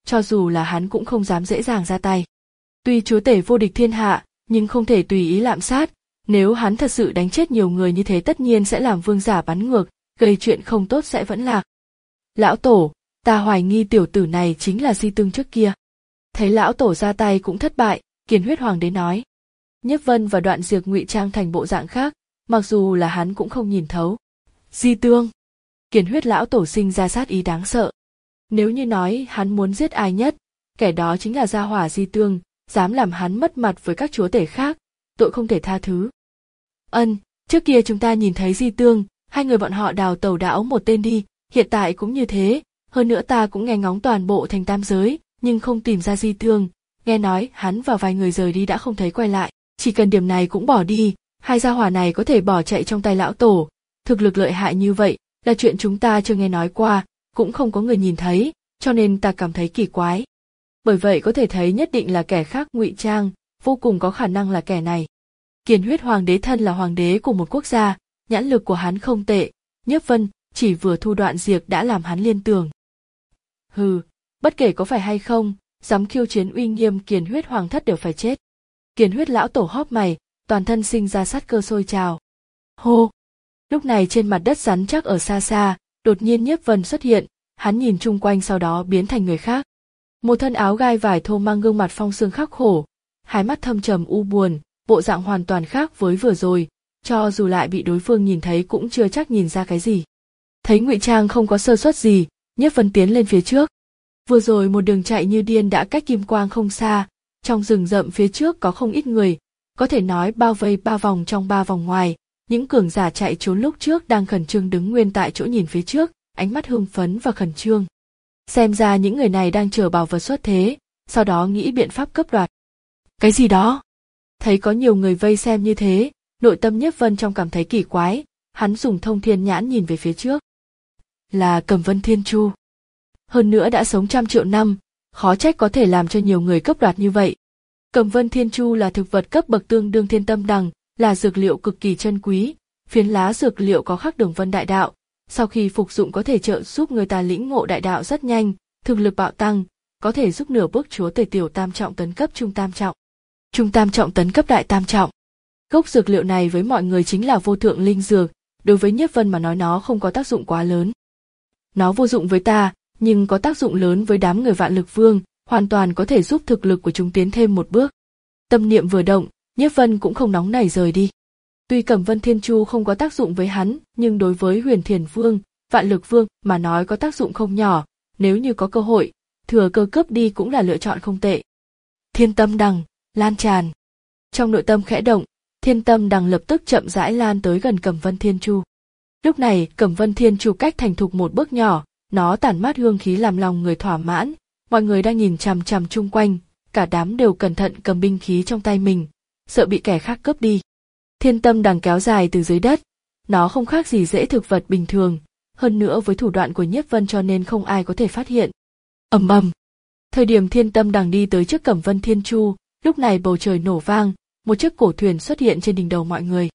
cho dù là hắn cũng không dám dễ dàng ra tay. Tuy chúa tể vô địch thiên hạ, nhưng không thể tùy ý lạm sát, nếu hắn thật sự đánh chết nhiều người như thế tất nhiên sẽ làm vương giả bắn ngược, gây chuyện không tốt sẽ vẫn lạc. Lão tổ, ta hoài nghi tiểu tử này chính là Di Tương trước kia. Thấy lão tổ ra tay cũng thất bại, Kiền Huyết Hoàng đế nói. Nhiếp Vân và Đoạn Diệp ngụy trang thành bộ dạng khác, mặc dù là hắn cũng không nhìn thấu. Di Tương. Kiền Huyết lão tổ sinh ra sát ý đáng sợ. Nếu như nói hắn muốn giết ai nhất, kẻ đó chính là gia hỏa Di Tương, dám làm hắn mất mặt với các chúa tể khác, tội không thể tha thứ. Ân, trước kia chúng ta nhìn thấy Di Tương, hai người bọn họ đào tẩu đảo một tên đi, hiện tại cũng như thế, hơn nữa ta cũng nghe ngóng toàn bộ thành tam giới, nhưng không tìm ra Di Tương, nghe nói hắn và vài người rời đi đã không thấy quay lại, chỉ cần điểm này cũng bỏ đi, hai gia hỏa này có thể bỏ chạy trong tay lão tổ, thực lực lợi hại như vậy, là chuyện chúng ta chưa nghe nói qua, cũng không có người nhìn thấy, cho nên ta cảm thấy kỳ quái. Bởi vậy có thể thấy nhất định là kẻ khác ngụy trang, vô cùng có khả năng là kẻ này. Kiền Huyết Hoàng đế thân là hoàng đế của một quốc gia, nhãn lực của hắn không tệ, Nhiếp Vân chỉ vừa thu Đoạn Diệp đã làm hắn liên tưởng. Hừ, bất kể có phải hay không, dám khiêu chiến uy nghiêm Kiền Huyết Hoàng thất đều phải chết. Kiền Huyết lão tổ hóp mày, toàn thân sinh ra sát cơ sôi trào. Hô! Lúc này trên mặt đất rắn chắc ở xa xa, đột nhiên Nhiếp Vân xuất hiện, hắn nhìn chung quanh sau đó biến thành người khác. Một thân áo gai vải thô mang gương mặt phong sương khắc khổ, hai mắt thâm trầm u buồn, bộ dạng hoàn toàn khác với vừa rồi, cho dù lại bị đối phương nhìn thấy cũng chưa chắc nhìn ra cái gì. Thấy ngụy trang không có sơ suất gì, Nhiếp Vân tiến lên phía trước. Vừa rồi một đường chạy như điên đã cách Kim Quang không xa, trong rừng rậm phía trước có không ít người, có thể nói bao vây ba vòng trong ba vòng ngoài, những cường giả chạy trốn lúc trước đang khẩn trương đứng nguyên tại chỗ nhìn phía trước, ánh mắt hưng phấn và khẩn trương. Xem ra những người này đang chờ bảo vật xuất thế, sau đó nghĩ biện pháp cướp đoạt. Cái gì đó? Thấy có nhiều người vây xem như thế, nội tâm Nhiếp Vân trong cảm thấy kỳ quái, hắn dùng thông thiên nhãn nhìn về phía trước. Là Cẩm Vân Thiên Chu. Hơn nữa đã sống trăm triệu năm, khó trách có thể làm cho nhiều người cướp đoạt như vậy. Cẩm Vân Thiên Chu là thực vật cấp bậc tương đương thiên tâm đằng, là dược liệu cực kỳ chân quý, phiến lá dược liệu có khắc đường vân đại đạo, sau khi phục dụng có thể trợ giúp người ta lĩnh ngộ đại đạo rất nhanh, thực lực bạo tăng, có thể giúp nửa bước chúa tể tiểu tam trọng tấn cấp trung tam trọng. Trung tam trọng tấn cấp đại tam trọng. Gốc dược liệu này với mọi người chính là vô thượng linh dược, đối với Nhiếp Vân mà nói nó không có tác dụng quá lớn. Nó vô dụng với ta, nhưng có tác dụng lớn với đám người Vạn Lực Vương, hoàn toàn có thể giúp thực lực của chúng tiến thêm một bước. Tâm niệm vừa động, Nhiếp Vân cũng không nóng nảy rời đi. Tuy Cẩm Vân Thiên Chu không có tác dụng với hắn, nhưng đối với Huyền Thiền Vương, Vạn Lực Vương mà nói có tác dụng không nhỏ, nếu như có cơ hội, thừa cơ cướp đi cũng là lựa chọn không tệ. Thiên Tâm Đằng, lan tràn. Trong nội tâm khẽ động, Thiên Tâm Đằng lập tức chậm rãi lan tới gần Cẩm Vân Thiên Chu. Lúc này, Cẩm Vân Thiên Chu cách thành thục một bước nhỏ, nó tản mát hương khí làm lòng người thỏa mãn, mọi người đang nhìn chằm chằm chung quanh, cả đám đều cẩn thận cầm binh khí trong tay mình, sợ bị kẻ khác cướp đi. Thiên Tâm Đằng kéo dài từ dưới đất, nó không khác gì rễ thực vật bình thường, hơn nữa với thủ đoạn của Nhiếp Vân cho nên không ai có thể phát hiện. Ầm ầm. Thời điểm Thiên Tâm Đằng đi tới trước Cẩm Vân Thiên Chu, lúc này bầu trời nổ vang, một chiếc cổ thuyền xuất hiện trên đỉnh đầu mọi người.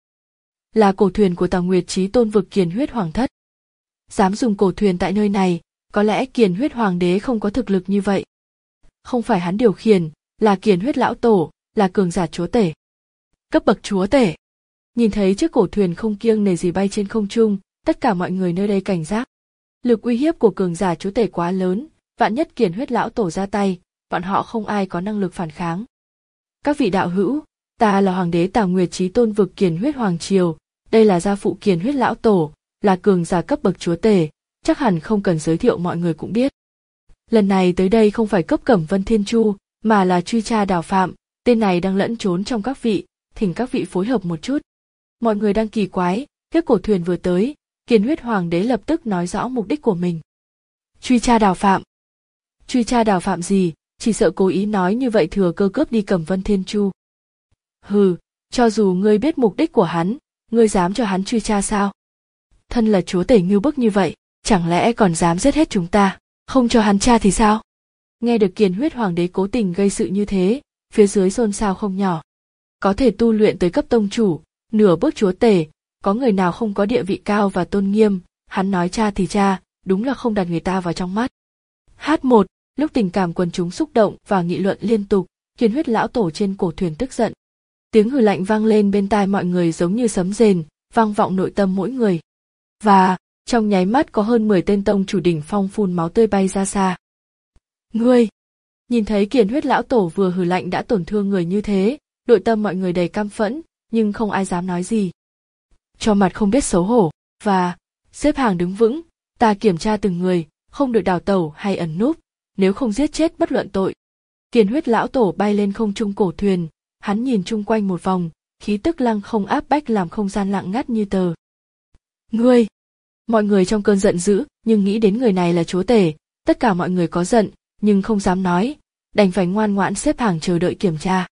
Là cổ thuyền của Tào Nguyệt Chí Tôn vực Kiền Huyết Hoàng thất. Dám dùng cổ thuyền tại nơi này, có lẽ Kiền Huyết Hoàng đế không có thực lực như vậy. Không phải hắn điều khiển, là Kiền Huyết lão tổ, là cường giả chúa tể. Cấp bậc chúa tể. Nhìn thấy chiếc cổ thuyền không kiêng nề gì bay trên không trung, tất cả mọi người nơi đây cảnh giác. Lực uy hiếp của cường giả chúa tể quá lớn, vạn nhất Kiền Huyết lão tổ ra tay, bọn họ không ai có năng lực phản kháng. Các vị đạo hữu, ta là hoàng đế Tào Nguyệt Chí Tôn vực Kiền Huyết Hoàng triều, đây là gia phụ Kiền Huyết lão tổ, là cường giả cấp bậc chúa tể, chắc hẳn không cần giới thiệu mọi người cũng biết. Lần này tới đây không phải cấp Cẩm Vân Thiên Chu, mà là truy tra đào phạm, tên này đang lẫn trốn trong các vị, thỉnh các vị phối hợp một chút. Mọi người đang kỳ quái, chiếc cổ thuyền vừa tới, Kiền Huyết Hoàng đế lập tức nói rõ mục đích của mình. Truy tra đào phạm. Truy tra đào phạm gì, chỉ sợ cố ý nói như vậy thừa cơ cướp đi Cẩm Vân Thiên Chu. Hừ, cho dù ngươi biết mục đích của hắn, ngươi dám cho hắn truy tra sao? Thân là chúa tể ngưu bức như vậy, chẳng lẽ còn dám giết hết chúng ta, không cho hắn tra thì sao? Nghe được Kiền Huyết Hoàng đế cố tình gây sự như thế, phía dưới xôn xao không nhỏ. Có thể tu luyện tới cấp tông chủ, nửa bước chúa tể, có người nào không có địa vị cao và tôn nghiêm, hắn nói cha thì cha, đúng là không đặt người ta vào trong mắt. Hát một, Lúc tình cảm quần chúng xúc động và nghị luận liên tục, Kiền Huyết lão tổ trên cổ thuyền tức giận. Tiếng hừ lạnh vang lên bên tai mọi người giống như sấm rền, vang vọng nội tâm mỗi người. Và, trong nháy mắt có hơn mười tên tông chủ đỉnh phong phun máu tươi bay ra xa. Ngươi! Nhìn thấy Kiền Huyết lão tổ vừa hừ lạnh đã tổn thương người như thế, nội tâm mọi người đầy căm phẫn, nhưng không ai dám nói gì. Cho mặt không biết xấu hổ, và, xếp hàng đứng vững, ta kiểm tra từng người, không được đào tẩu hay ẩn núp, nếu không giết chết bất luận tội. Kiền Huyết lão tổ bay lên không trung cổ thuyền, hắn nhìn chung quanh một vòng, khí tức lăng không áp bách làm không gian lặng ngắt như tờ. Ngươi! Mọi người trong cơn giận dữ, nhưng nghĩ đến người này là chúa tể, tất cả mọi người có giận, nhưng không dám nói, đành phải ngoan ngoãn xếp hàng chờ đợi kiểm tra.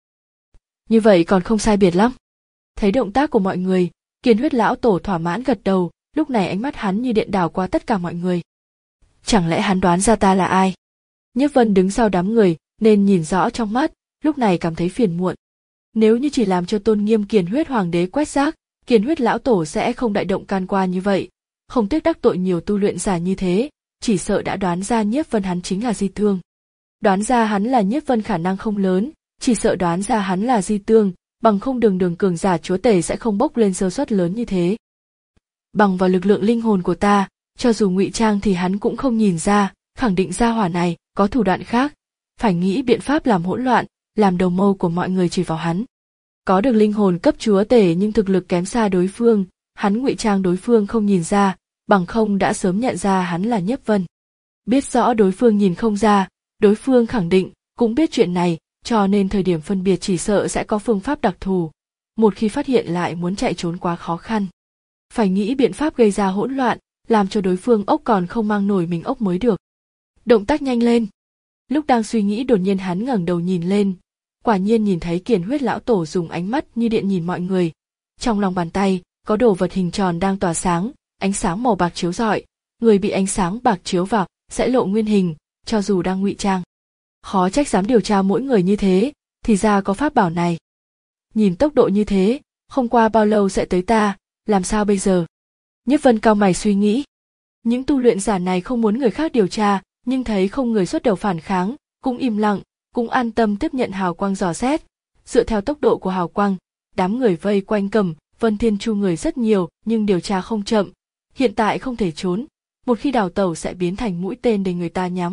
Như vậy còn không sai biệt lắm. Thấy động tác của mọi người, Kiền Huyết lão tổ thỏa mãn gật đầu, lúc này ánh mắt hắn như điện đảo qua tất cả mọi người. Chẳng lẽ hắn đoán ra ta là ai? Nhiếp Vân đứng sau đám người, nên nhìn rõ trong mắt, lúc này cảm thấy phiền muộn. Nếu như chỉ làm cho tôn nghiêm Kiền Huyết hoàng đế quét rác, Kiền Huyết lão tổ sẽ không đại động can qua như vậy, không tiếc đắc tội nhiều tu luyện giả như thế, chỉ sợ đã đoán ra Nhiếp Vân hắn chính là Di Tương. Đoán ra hắn là Nhiếp Vân khả năng không lớn, chỉ sợ đoán ra hắn là Di Tương, bằng không đường đường cường giả chúa tể sẽ không bốc lên sơ suất lớn như thế. Bằng vào lực lượng linh hồn của ta, cho dù ngụy trang thì hắn cũng không nhìn ra, khẳng định gia hỏa này có thủ đoạn khác, phải nghĩ biện pháp làm hỗn loạn, làm đầu mâu của mọi người chỉ vào hắn. Có được linh hồn cấp chúa tể nhưng thực lực kém xa đối phương, hắn ngụy trang đối phương không nhìn ra, bằng không đã sớm nhận ra hắn là Nhiếp Vân. Biết rõ đối phương nhìn không ra, đối phương khẳng định cũng biết chuyện này, cho nên thời điểm phân biệt chỉ sợ sẽ có phương pháp đặc thù. Một khi phát hiện lại muốn chạy trốn quá khó khăn. Phải nghĩ biện pháp gây ra hỗn loạn, làm cho đối phương ốc còn không mang nổi mình ốc mới được. Động tác nhanh lên. Lúc đang suy nghĩ đột nhiên hắn ngẩng đầu nhìn lên, quả nhiên nhìn thấy Kiền Huyết lão tổ dùng ánh mắt như điện nhìn mọi người. Trong lòng bàn tay có đồ vật hình tròn đang tỏa sáng, ánh sáng màu bạc chiếu rọi, người bị ánh sáng bạc chiếu vào sẽ lộ nguyên hình, cho dù đang ngụy trang. Khó trách dám điều tra mỗi người như thế, thì ra có pháp bảo này. Nhìn tốc độ như thế, không qua bao lâu sẽ tới ta, làm sao bây giờ? Nhiếp Vân cau mày suy nghĩ. Những tu luyện giả này không muốn người khác điều tra, nhưng thấy không người xuất đầu phản kháng, cũng im lặng, cũng an tâm tiếp nhận hào quang dò xét. Dựa theo tốc độ của hào quang, đám người vây quanh Cẩm Vân Thiên Chu người rất nhiều, nhưng điều tra không chậm. Hiện tại không thể trốn, một khi đào tẩu sẽ biến thành mũi tên để người ta nhắm.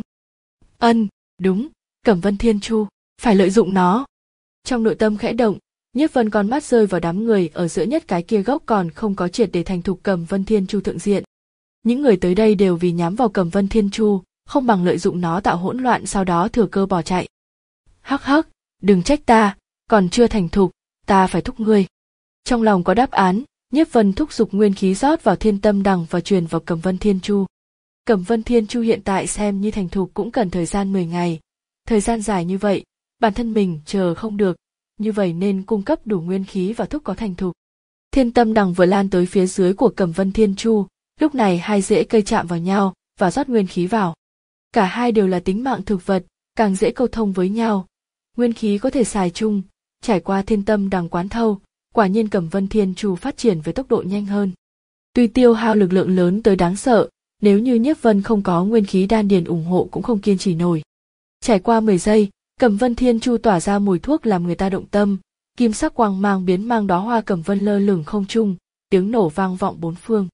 Ân, đúng, Cẩm Vân Thiên Chu, phải lợi dụng nó. Trong nội tâm khẽ động, Nhiếp Vân con mắt rơi vào đám người ở giữa nhất cái kia gốc còn không có triệt để thành thục Cẩm Vân Thiên Chu thượng diện. Những người tới đây đều vì nhắm vào Cẩm Vân Thiên Chu, không bằng lợi dụng nó tạo hỗn loạn sau đó thừa cơ bỏ chạy. Hắc hắc, đừng trách ta, còn chưa thành thục, ta phải thúc ngươi. Trong lòng có đáp án, Nhiếp Vân thúc giục nguyên khí rót vào Thiên Tâm Đằng và truyền vào Cẩm Vân Thiên Chu. Cẩm Vân Thiên Chu hiện tại xem như thành thục cũng cần thời gian mười ngày. Thời gian dài như vậy, bản thân mình chờ không được, như vậy nên cung cấp đủ nguyên khí và thúc có thành thục. Thiên Tâm Đằng vừa lan tới phía dưới của Cẩm Vân Thiên Chu, lúc này hai rễ cây chạm vào nhau và rót nguyên khí vào. Cả hai đều là tính mạng thực vật, càng dễ câu thông với nhau. Nguyên khí có thể xài chung, trải qua Thiên Tâm Đằng quán thâu, quả nhiên Cẩm Vân Thiên Chu phát triển với tốc độ nhanh hơn. Tuy tiêu hao lực lượng lớn tới đáng sợ, nếu như Nhiếp Vân không có nguyên khí đan điền ủng hộ cũng không kiên trì nổi. Trải qua mười giây, Cẩm Vân Thiên Chu tỏa ra mùi thuốc làm người ta động tâm, kim sắc quang mang biến mang đóa hoa Cẩm Vân lơ lửng không trung, tiếng nổ vang vọng bốn phương.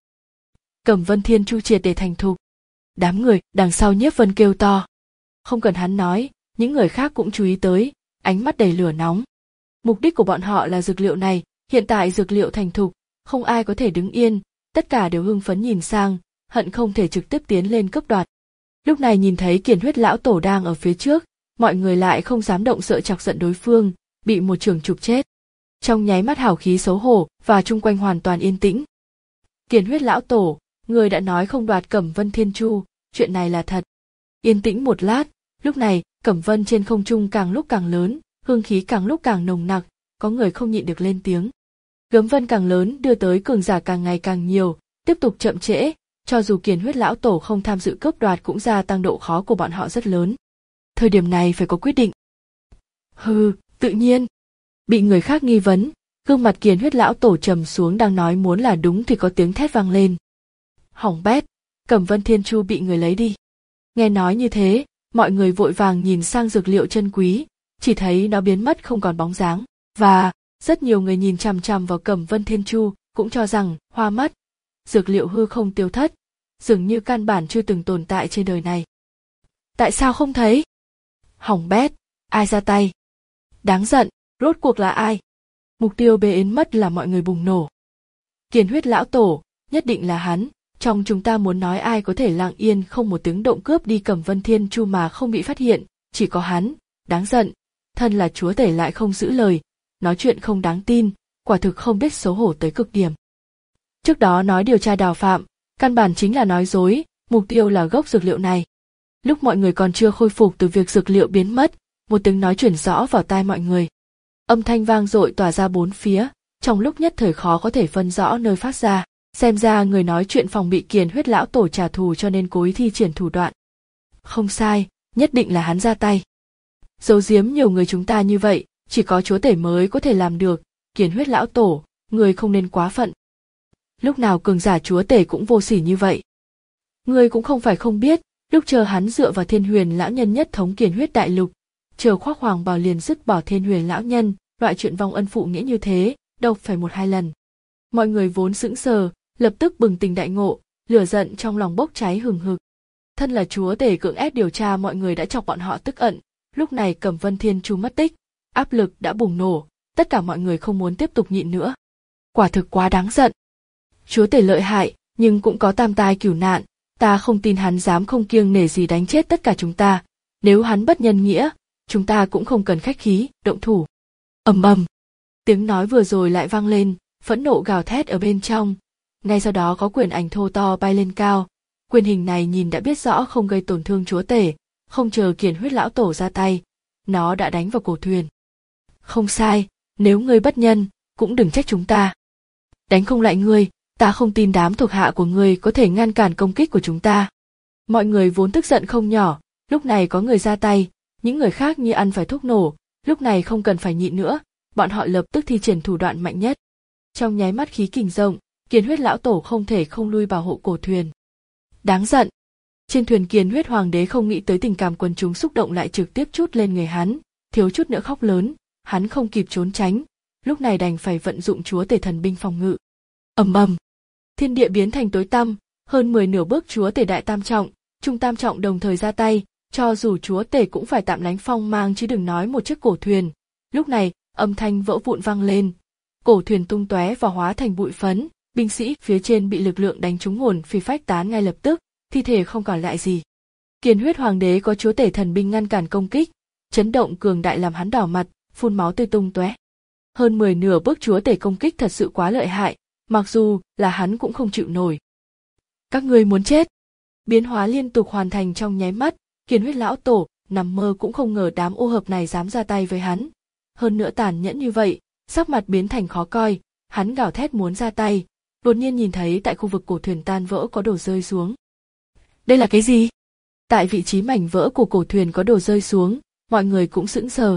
Cẩm Vân Thiên Chu triệt để thành thục. Đám người đằng sau Nhiếp Vân kêu to. Không cần hắn nói, những người khác cũng chú ý tới, ánh mắt đầy lửa nóng. Mục đích của bọn họ là dược liệu này, hiện tại dược liệu thành thục, không ai có thể đứng yên, tất cả đều hưng phấn nhìn sang, hận không thể trực tiếp tiến lên cướp đoạt. Lúc này nhìn thấy Kiền Huyết lão tổ đang ở phía trước, mọi người lại không dám động sợ chọc giận đối phương, bị một trường chụp chết. Trong nháy mắt hào khí xấu hổ và chung quanh hoàn toàn yên tĩnh. Kiền Huyết lão tổ, người đã nói không đoạt Cẩm Vân Thiên Chu, chuyện này là thật. Yên tĩnh một lát, lúc này Cẩm Vân trên không trung càng lúc càng lớn, hương khí càng lúc càng nồng nặc, có người không nhịn được lên tiếng. Gấm vân càng lớn đưa tới cường giả càng ngày càng nhiều, tiếp tục chậm trễ, cho dù Kiền Huyết lão tổ không tham dự cướp đoạt cũng gia tăng độ khó của bọn họ rất lớn. Thời điểm này phải có quyết định. Hừ, tự nhiên. Bị người khác nghi vấn, gương mặt Kiền Huyết lão tổ trầm xuống đang nói muốn là đúng thì có tiếng thét vang lên. Hỏng bét, Cẩm Vân Thiên Chu bị người lấy đi. Nghe nói như thế, Mọi người vội vàng nhìn sang dược liệu chân quý, chỉ thấy nó biến mất không còn bóng dáng, và rất nhiều người nhìn chằm chằm vào Cẩm Vân Thiên Chu, cũng cho rằng hoa mất, dược liệu hư không tiêu thất, dường như căn bản chưa từng tồn tại trên đời này. Tại sao không thấy? Hỏng bét, ai ra tay? Đáng giận, rốt cuộc là ai? Mục tiêu biến mất là mọi người bùng nổ. Kiền Huyết lão tổ, nhất định là hắn, trong chúng ta muốn nói ai có thể lặng yên không một tiếng động cướp đi Cẩm Vân Thiên Chu mà không bị phát hiện, chỉ có hắn, đáng giận, thân là chúa tể lại không giữ lời, nói chuyện không đáng tin, quả thực không biết xấu hổ tới cực điểm. Trước đó nói điều tra đào phạm, căn bản chính là nói dối, mục tiêu là gốc dược liệu này. Lúc mọi người còn chưa khôi phục từ việc dược liệu biến mất, một tiếng nói chuyển rõ vào tai mọi người. Âm thanh vang dội tỏa ra bốn phía, trong lúc nhất thời khó có thể phân rõ nơi phát ra, xem ra người nói chuyện phòng bị Kiền Huyết lão tổ trả thù cho nên cố ý thi triển thủ đoạn. Không sai, nhất định là hắn ra tay. Giấu giếm nhiều người chúng ta như vậy, chỉ có chúa tể mới có thể làm được, Kiền Huyết lão tổ, người không nên quá phận. Lúc nào cường giả chúa tể cũng vô sỉ như vậy. Người cũng không phải không biết, lúc chờ hắn dựa vào Thiên Huyền lão nhân nhất thống Kiền Huyết đại lục, chờ khoác hoàng bào liền dứt bỏ Thiên Huyền lão nhân, loại chuyện vong ân phụ nghĩa như thế, đâu phải một hai lần. Mọi người vốn sững sờ, lập tức bừng tỉnh đại ngộ, lửa giận trong lòng bốc cháy hừng hực. Thân là chúa tể cưỡng ép điều tra, mọi người đã chọc bọn họ tức ẩn. Lúc này Cẩm Vân Thiên Chu mất tích, áp lực đã bùng nổ, tất cả mọi người không muốn tiếp tục nhịn nữa. Quả thực quá đáng giận. Chúa tể lợi hại, nhưng cũng có tam tai cửu nạn, ta không tin hắn dám không kiêng nể gì đánh chết tất cả chúng ta. Nếu hắn bất nhân nghĩa, chúng ta cũng không cần khách khí, động thủ. Ầm ầm. Tiếng nói vừa rồi lại vang lên, phẫn nộ gào thét ở bên trong. Ngay sau đó có quyền ảnh thô to bay lên cao. Quyền hình này nhìn đã biết rõ không gây tổn thương chúa tể, không chờ Kiền Huyết lão tổ ra tay, nó đã đánh vào cổ thuyền. Không sai, nếu ngươi bất nhân, cũng đừng trách chúng ta. Đánh không lại ngươi, ta không tin đám thuộc hạ của ngươi có thể ngăn cản công kích của chúng ta. Mọi người vốn tức giận không nhỏ, lúc này có người ra tay, những người khác như ăn phải thuốc nổ, lúc này không cần phải nhịn nữa, bọn họ lập tức thi triển thủ đoạn mạnh nhất. Trong nháy mắt khí kình rộng, Kiền Huyết lão tổ không thể không lui bảo hộ cổ thuyền. Đáng giận. Trên thuyền Kiền Huyết hoàng đế không nghĩ tới tình cảm quần chúng xúc động lại trực tiếp trút lên người hắn, thiếu chút nữa khóc lớn, hắn không kịp trốn tránh, lúc này đành phải vận dụng chúa tể thần binh phòng ngự. Ầm ầm, thiên địa biến thành tối tăm, hơn mười nửa bước chúa tể đại tam trọng, trung tam trọng đồng thời ra tay, cho dù chúa tể cũng phải tạm lánh phong mang chứ đừng nói một chiếc cổ thuyền. Lúc này, âm thanh vỡ vụn vang lên, cổ thuyền tung tóe và hóa thành bụi phấn, binh sĩ phía trên bị lực lượng đánh trúng hồn phi phách tán ngay lập tức, thi thể không còn lại gì. Kiền Huyết hoàng đế có chúa tể thần binh ngăn cản công kích, chấn động cường đại làm hắn đỏ mặt, phun máu tươi tung tóe. Hơn mười nửa bước chúa tể công kích thật sự quá lợi hại, mặc dù là hắn cũng không chịu nổi. Các ngươi muốn chết. Biến hóa liên tục hoàn thành trong nháy mắt, Kiền Huyết lão tổ nằm mơ cũng không ngờ đám ô hợp này dám ra tay với hắn. Hơn nữa tàn nhẫn như vậy, sắc mặt biến thành khó coi, hắn gào thét muốn ra tay, đột nhiên nhìn thấy tại khu vực cổ thuyền tan vỡ có đồ rơi xuống. Đây là cái gì? Tại vị trí mảnh vỡ của cổ thuyền có đồ rơi xuống, mọi người cũng sững sờ.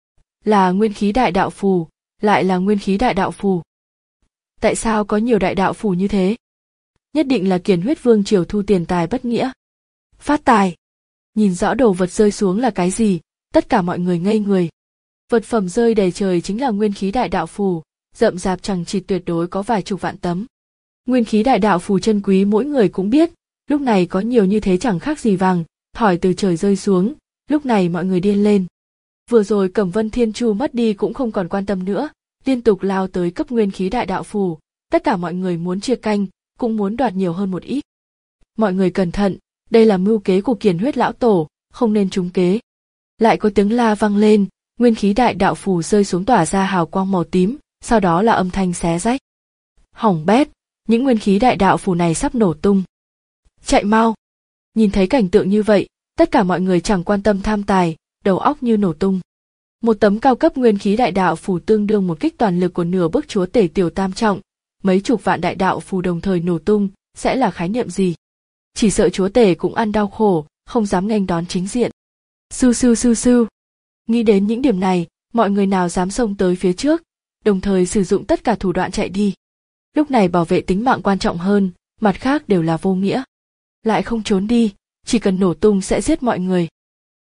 Là nguyên khí đại đạo phù, lại là nguyên khí đại đạo phù. Tại sao có nhiều đại đạo phù như thế? Nhất định là Kiền Huyết vương triều thu tiền tài bất nghĩa. Phát tài. Nhìn rõ đồ vật rơi xuống là cái gì, tất cả mọi người ngây người. Vật phẩm rơi đầy trời chính là nguyên khí đại đạo phù, rậm rạp chằng chịt tuyệt đối có vài chục vạn tấm. Nguyên khí đại đạo phù chân quý mỗi người cũng biết, lúc này có nhiều như thế chẳng khác gì vàng, thỏi từ trời rơi xuống, lúc này mọi người điên lên. Vừa rồi Cẩm Vân Thiên Chu mất đi cũng không còn quan tâm nữa, liên tục lao tới cấp nguyên khí đại đạo phù, tất cả mọi người muốn chia canh, cũng muốn đoạt nhiều hơn một ít. Mọi người cẩn thận, đây là mưu kế của Kiền Huyết lão tổ, không nên trúng kế. Lại có tiếng la vang lên, nguyên khí đại đạo phù rơi xuống tỏa ra hào quang màu tím, sau đó là âm thanh xé rách. Hỏng bét, những nguyên khí đại đạo phù này sắp nổ tung. Chạy mau! Nhìn thấy cảnh tượng như vậy, tất cả mọi người chẳng quan tâm tham tài, đầu óc như nổ tung. Một tấm cao cấp nguyên khí đại đạo phù tương đương một kích toàn lực của nửa bước chúa tể tiểu tam trọng, mấy chục vạn đại đạo phù đồng thời nổ tung, sẽ là khái niệm gì? Chỉ sợ chúa tể cũng ăn đau khổ, không dám nghênh đón chính diện. Sưu sưu sưu sưu. Nghĩ đến những điểm này, mọi người nào dám xông tới phía trước, đồng thời sử dụng tất cả thủ đoạn chạy đi. Lúc này bảo vệ tính mạng quan trọng hơn, mặt khác đều là vô nghĩa. Lại không trốn đi, chỉ cần nổ tung sẽ giết mọi người.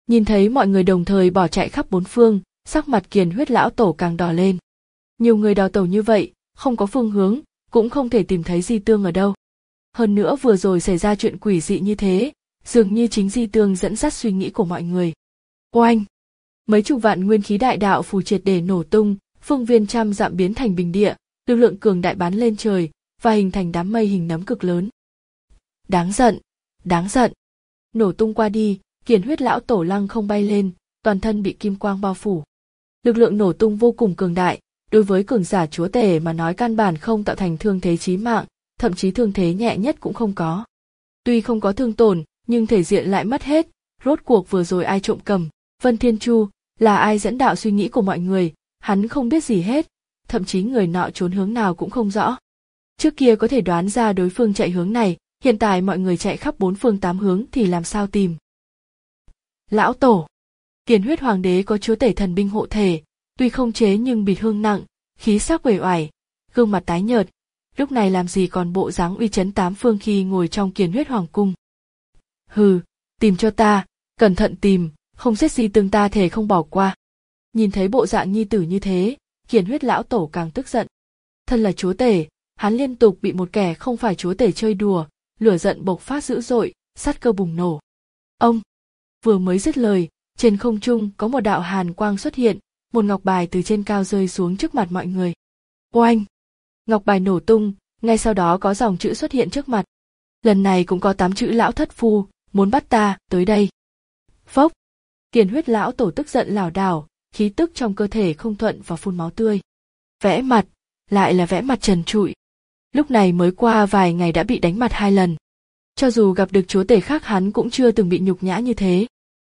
Nhìn thấy mọi người đồng thời bỏ chạy khắp bốn phương, sắc mặt Kiền Huyết lão tổ càng đỏ lên. Nhiều người đào tẩu như vậy, không có phương hướng, cũng không thể tìm thấy Di Tương ở đâu. Hơn nữa vừa rồi xảy ra chuyện quỷ dị như thế, dường như chính Di Tương dẫn dắt suy nghĩ của mọi người. Oanh! Mấy chục vạn nguyên khí đại đạo phù triệt để nổ tung, phương viên trăm dặm biến thành bình địa, lực lượng cường đại bắn lên trời và hình thành đám mây hình nấm cực lớn. Đáng giận, đáng giận. Nổ tung qua đi, Kiền Huyết lão tổ lăng không bay lên, toàn thân bị kim quang bao phủ. Lực lượng nổ tung vô cùng cường đại, đối với cường giả chúa tể mà nói căn bản không tạo thành thương thế chí mạng, thậm chí thương thế nhẹ nhất cũng không có. Tuy không có thương tổn, nhưng thể diện lại mất hết. Rốt cuộc vừa rồi ai trộm cầm, Vân Thiên Chu, là ai dẫn đạo suy nghĩ của mọi người, hắn không biết gì hết, thậm chí người nọ trốn hướng nào cũng không rõ. Trước kia có thể đoán ra đối phương chạy hướng này, hiện tại mọi người chạy khắp bốn phương tám hướng thì làm sao tìm. Lão tổ, Kiền Huyết hoàng đế có chúa tể thần binh hộ thể, tuy không chế nhưng bị thương nặng, khí sắc uể oải, gương mặt tái nhợt, lúc này làm gì còn bộ dáng uy chấn tám phương khi ngồi trong Kiền Huyết hoàng cung. Hừ, tìm cho ta, cẩn thận tìm, không giết Di Tương ta thề không bỏ qua. Nhìn thấy bộ dạng nhi tử như thế, Kiền Huyết lão tổ càng tức giận. Thân là chúa tể, hắn liên tục bị một kẻ không phải chúa tể chơi đùa, lửa giận bộc phát dữ dội, sát cơ bùng nổ. Ông! Vừa mới dứt lời, trên không trung có một đạo hàn quang xuất hiện, một ngọc bài từ trên cao rơi xuống trước mặt mọi người. Oanh! Ngọc bài nổ tung, ngay sau đó có dòng chữ xuất hiện trước mặt. Lần này cũng có tám chữ lão thất phu, muốn bắt ta, tới đây. Phốc! Kiền Huyết lão tổ tức giận lảo đảo, khí tức trong cơ thể không thuận và phun máu tươi. Vẽ mặt, lại là vẽ mặt trần trụi. Lúc này mới qua vài ngày đã bị đánh mặt hai lần. Cho dù gặp được chúa tể khác hắn cũng chưa từng bị nhục nhã như thế.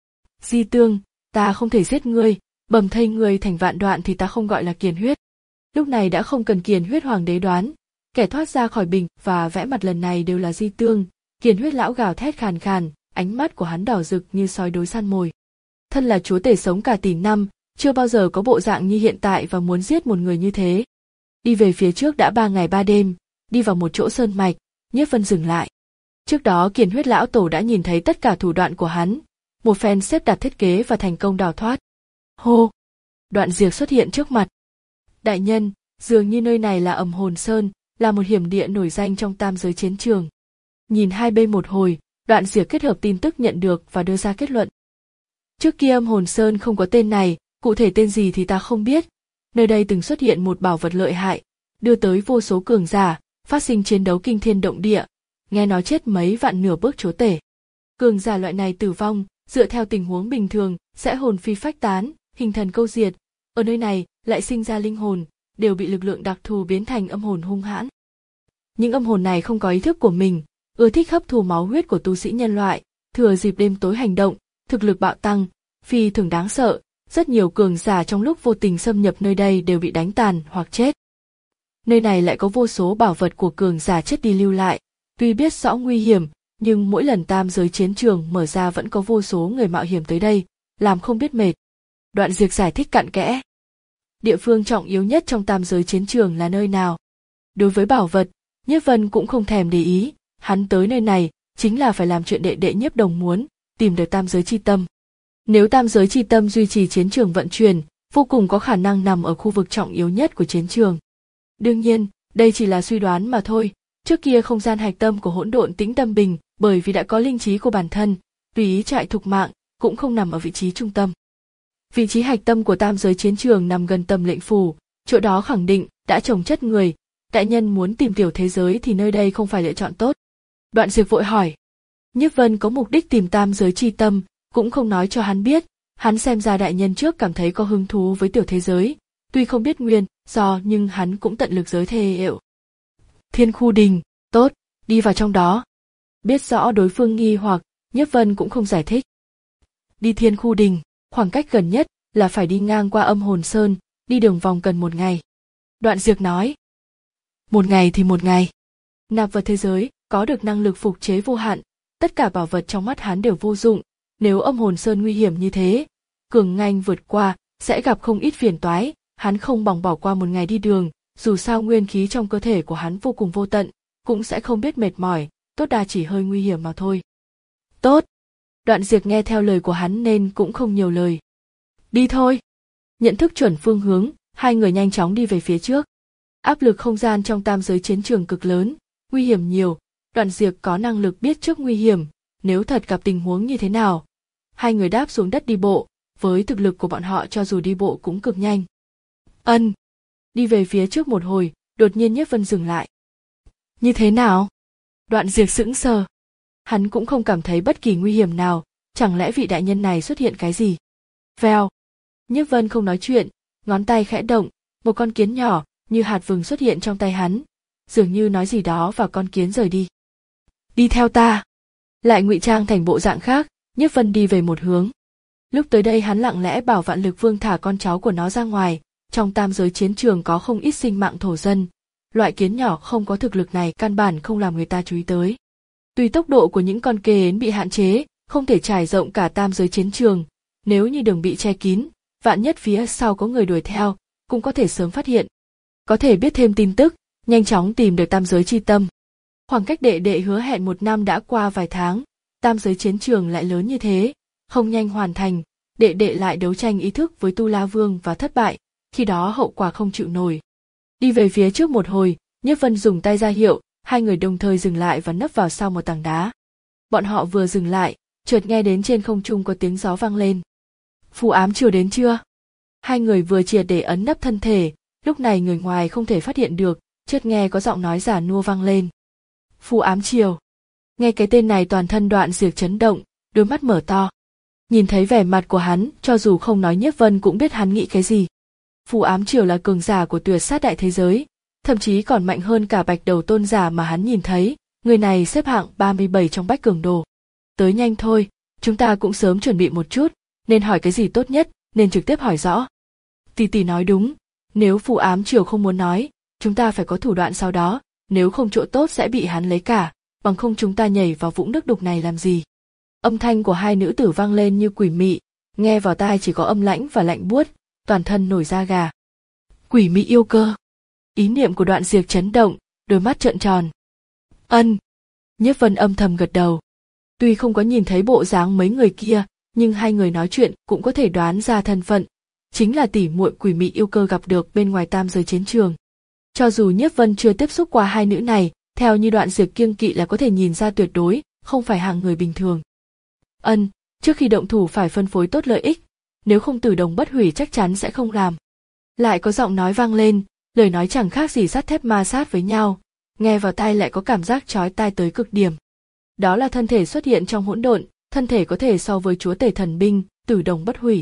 Di Tương, ta không thể giết ngươi, bầm thây ngươi thành vạn đoạn thì ta không gọi là Kiền Huyết. Lúc này đã không cần Kiền Huyết hoàng đế đoán, kẻ thoát ra khỏi bình và vẽ mặt lần này đều là Di Tương. Kiền Huyết lão gào thét khàn khàn, ánh mắt của hắn đỏ rực như sói đối săn mồi. Thân là chúa tể sống cả tỷ năm, chưa bao giờ có bộ dạng như hiện tại và muốn giết một người như thế. Đi về phía trước đã ba ngày ba đêm, đi vào một chỗ sơn mạch, Nhiếp Vân dừng lại. Trước đó Kiền Huyết lão tổ đã nhìn thấy tất cả thủ đoạn của hắn, một phen xếp đặt thiết kế và thành công đào thoát. Hô! Đoạn diệt xuất hiện trước mặt. Đại nhân, dường như nơi này là Âm Hồn Sơn, là một hiểm địa nổi danh trong tam giới chiến trường. Nhìn hai bên một hồi, Đoạn diệt kết hợp tin tức nhận được và đưa ra kết luận. Trước kia Âm Hồn Sơn không có tên này, cụ thể tên gì thì ta không biết. Nơi đây từng xuất hiện một bảo vật lợi hại, đưa tới vô số cường giả, phát sinh chiến đấu kinh thiên động địa, nghe nói chết mấy vạn nửa bước chúa tể. Cường giả loại này tử vong, dựa theo tình huống bình thường, sẽ hồn phi phách tán, hình thần câu diệt. Ở nơi này, lại sinh ra linh hồn, đều bị lực lượng đặc thù biến thành âm hồn hung hãn. Những âm hồn này không có ý thức của mình, ưa thích hấp thu máu huyết của tu sĩ nhân loại, thừa dịp đêm tối hành động, thực lực bạo tăng, phi thường đáng sợ. Rất nhiều cường giả trong lúc vô tình xâm nhập nơi đây đều bị đánh tàn hoặc chết. Nơi này lại có vô số bảo vật của cường giả chết đi lưu lại, tuy biết rõ nguy hiểm, nhưng mỗi lần tam giới chiến trường mở ra vẫn có vô số người mạo hiểm tới đây, làm không biết mệt. Đoạn diệt giải thích cặn kẽ. Địa phương trọng yếu nhất trong tam giới chiến trường là nơi nào? Đối với bảo vật, Nhiếp Vân cũng không thèm để ý, hắn tới nơi này chính là phải làm chuyện đệ đệ Nhiếp Đồng muốn, tìm được tam giới chi tâm. Nếu tam giới chi tâm duy trì chiến trường vận chuyển, vô cùng có khả năng nằm ở khu vực trọng yếu nhất của chiến trường. Đương nhiên, đây chỉ là suy đoán mà thôi. Trước kia không gian hạch tâm của hỗn độn tĩnh tâm bình, bởi vì đã có linh trí của bản thân, tùy ý chạy thục mạng, cũng không nằm ở vị trí trung tâm. Vị trí hạch tâm của tam giới chiến trường nằm gần Tâm Lệnh Phủ, chỗ đó khẳng định đã trồng chất người. Đại nhân muốn tìm tiểu thế giới thì nơi đây không phải lựa chọn tốt. Đoạn diệt vội hỏi. Nhiếp Vân có mục đích tìm tam giới chi tâm, cũng không nói cho hắn biết. Hắn xem ra đại nhân trước cảm thấy có hứng thú với tiểu thế giới, tuy không biết nguyên do nhưng hắn cũng tận lực giới thiệu. Thiên Khu Đình, tốt, đi vào trong đó. Biết rõ đối phương nghi hoặc, Nhiếp Vân cũng không giải thích. Đi Thiên Khu Đình, khoảng cách gần nhất là phải đi ngang qua Âm Hồn Sơn, đi đường vòng cần một ngày. Đoạn diệt nói. Một ngày thì một ngày. Nạp vật thế giới, có được năng lực phục chế vô hạn, tất cả bảo vật trong mắt hắn đều vô dụng. Nếu Âm Hồn Sơn nguy hiểm như thế, cường nganh vượt qua, sẽ gặp không ít phiền toái, hắn không bằng bỏ qua một ngày đi đường, dù sao nguyên khí trong cơ thể của hắn vô cùng vô tận, cũng sẽ không biết mệt mỏi, tốt đa chỉ hơi nguy hiểm mà thôi. Tốt. Đoạn Diệp nghe theo lời của hắn nên cũng không nhiều lời. Đi thôi. Nhận thức chuẩn phương hướng, hai người nhanh chóng đi về phía trước. Áp lực không gian trong tam giới chiến trường cực lớn, nguy hiểm nhiều. Đoạn Diệp có năng lực biết trước nguy hiểm, nếu thật gặp tình huống như thế nào. Hai người đáp xuống đất đi bộ, với thực lực của bọn họ cho dù đi bộ cũng cực nhanh. Ân. Đi về phía trước một hồi, đột nhiên Nhiếp Vân dừng lại. Như thế nào? Đoạn Diệp sững sờ. Hắn cũng không cảm thấy bất kỳ nguy hiểm nào, chẳng lẽ vị đại nhân này xuất hiện cái gì? Vèo. Nhiếp Vân không nói chuyện, ngón tay khẽ động, một con kiến nhỏ như hạt vừng xuất hiện trong tay hắn, dường như nói gì đó và con kiến rời đi. Đi theo ta. Lại ngụy trang thành bộ dạng khác, Nhiếp Vân đi về một hướng. Lúc tới đây hắn lặng lẽ bảo Vạn Lực Vương thả con cháu của nó ra ngoài, trong tam giới chiến trường có không ít sinh mạng thổ dân, loại kiến nhỏ không có thực lực này căn bản không làm người ta chú ý tới. Tuy tốc độ của những con kến bị hạn chế, không thể trải rộng cả tam giới chiến trường, nếu như đường bị che kín, vạn nhất phía sau có người đuổi theo, cũng có thể sớm phát hiện. Có thể biết thêm tin tức, nhanh chóng tìm được tam giới chi tâm. Khoảng cách đệ đệ hứa hẹn một năm đã qua vài tháng, tam giới chiến trường lại lớn như thế, không nhanh hoàn thành, đệ đệ lại đấu tranh ý thức với Tu La Vương và thất bại, khi đó hậu quả không chịu nổi. Đi về phía trước một hồi, Nhiếp Vân dùng tay ra hiệu, hai người đồng thời dừng lại và nấp vào sau một tảng đá. Bọn họ vừa dừng lại, chợt nghe đến trên không trung có tiếng gió vang lên. Phù ám triều đến chưa? Hai người vừa triệt để ấn nấp thân thể, lúc này người ngoài không thể phát hiện được, chợt nghe có giọng nói giả nua vang lên. Phù ám triều. Nghe cái tên này toàn thân Đoạn Diệp chấn động, đôi mắt mở to. Nhìn thấy vẻ mặt của hắn, cho dù không nói Nhiếp Vân cũng biết hắn nghĩ cái gì. Phù ám triều là cường giả của tuyệt sát đại thế giới, thậm chí còn mạnh hơn cả Bạch Đầu tôn giả mà hắn nhìn thấy, người này xếp hạng ba mươi bảy trong bách cường đồ. Tới nhanh thôi, chúng ta cũng sớm chuẩn bị một chút, nên hỏi cái gì tốt nhất, nên trực tiếp hỏi rõ. Tỷ tỷ nói đúng, nếu phù ám triều không muốn nói, chúng ta phải có thủ đoạn sau đó, nếu không chỗ tốt sẽ bị hắn lấy cả, bằng không chúng ta nhảy vào vũng nước đục này làm gì. Âm thanh của hai nữ tử vang lên như quỷ mị, nghe vào tai chỉ có âm lãnh và lạnh buốt, toàn thân nổi da gà. Quỷ mị yêu cơ. Ý niệm của Đoạn Diệp chấn động, đôi mắt trợn tròn. Ân. Nhiếp Vân âm thầm gật đầu. Tuy không có nhìn thấy bộ dáng mấy người kia, nhưng hai người nói chuyện cũng có thể đoán ra thân phận, chính là tỷ muội quỷ mị yêu cơ gặp được bên ngoài tam giới chiến trường. Cho dù Nhiếp Vân chưa tiếp xúc qua hai nữ này, theo như Đoạn Diệp kiêng kỵ là có thể nhìn ra tuyệt đối, không phải hàng người bình thường. Ân, trước khi động thủ phải phân phối tốt lợi ích, nếu không tử đồng bất hủy chắc chắn sẽ không làm. Lại có giọng nói vang lên, lời nói chẳng khác gì sắt thép ma sát với nhau, nghe vào tai lại có cảm giác chói tai tới cực điểm. Đó là thân thể xuất hiện trong hỗn độn, thân thể có thể so với chúa tể thần binh, tử đồng bất hủy.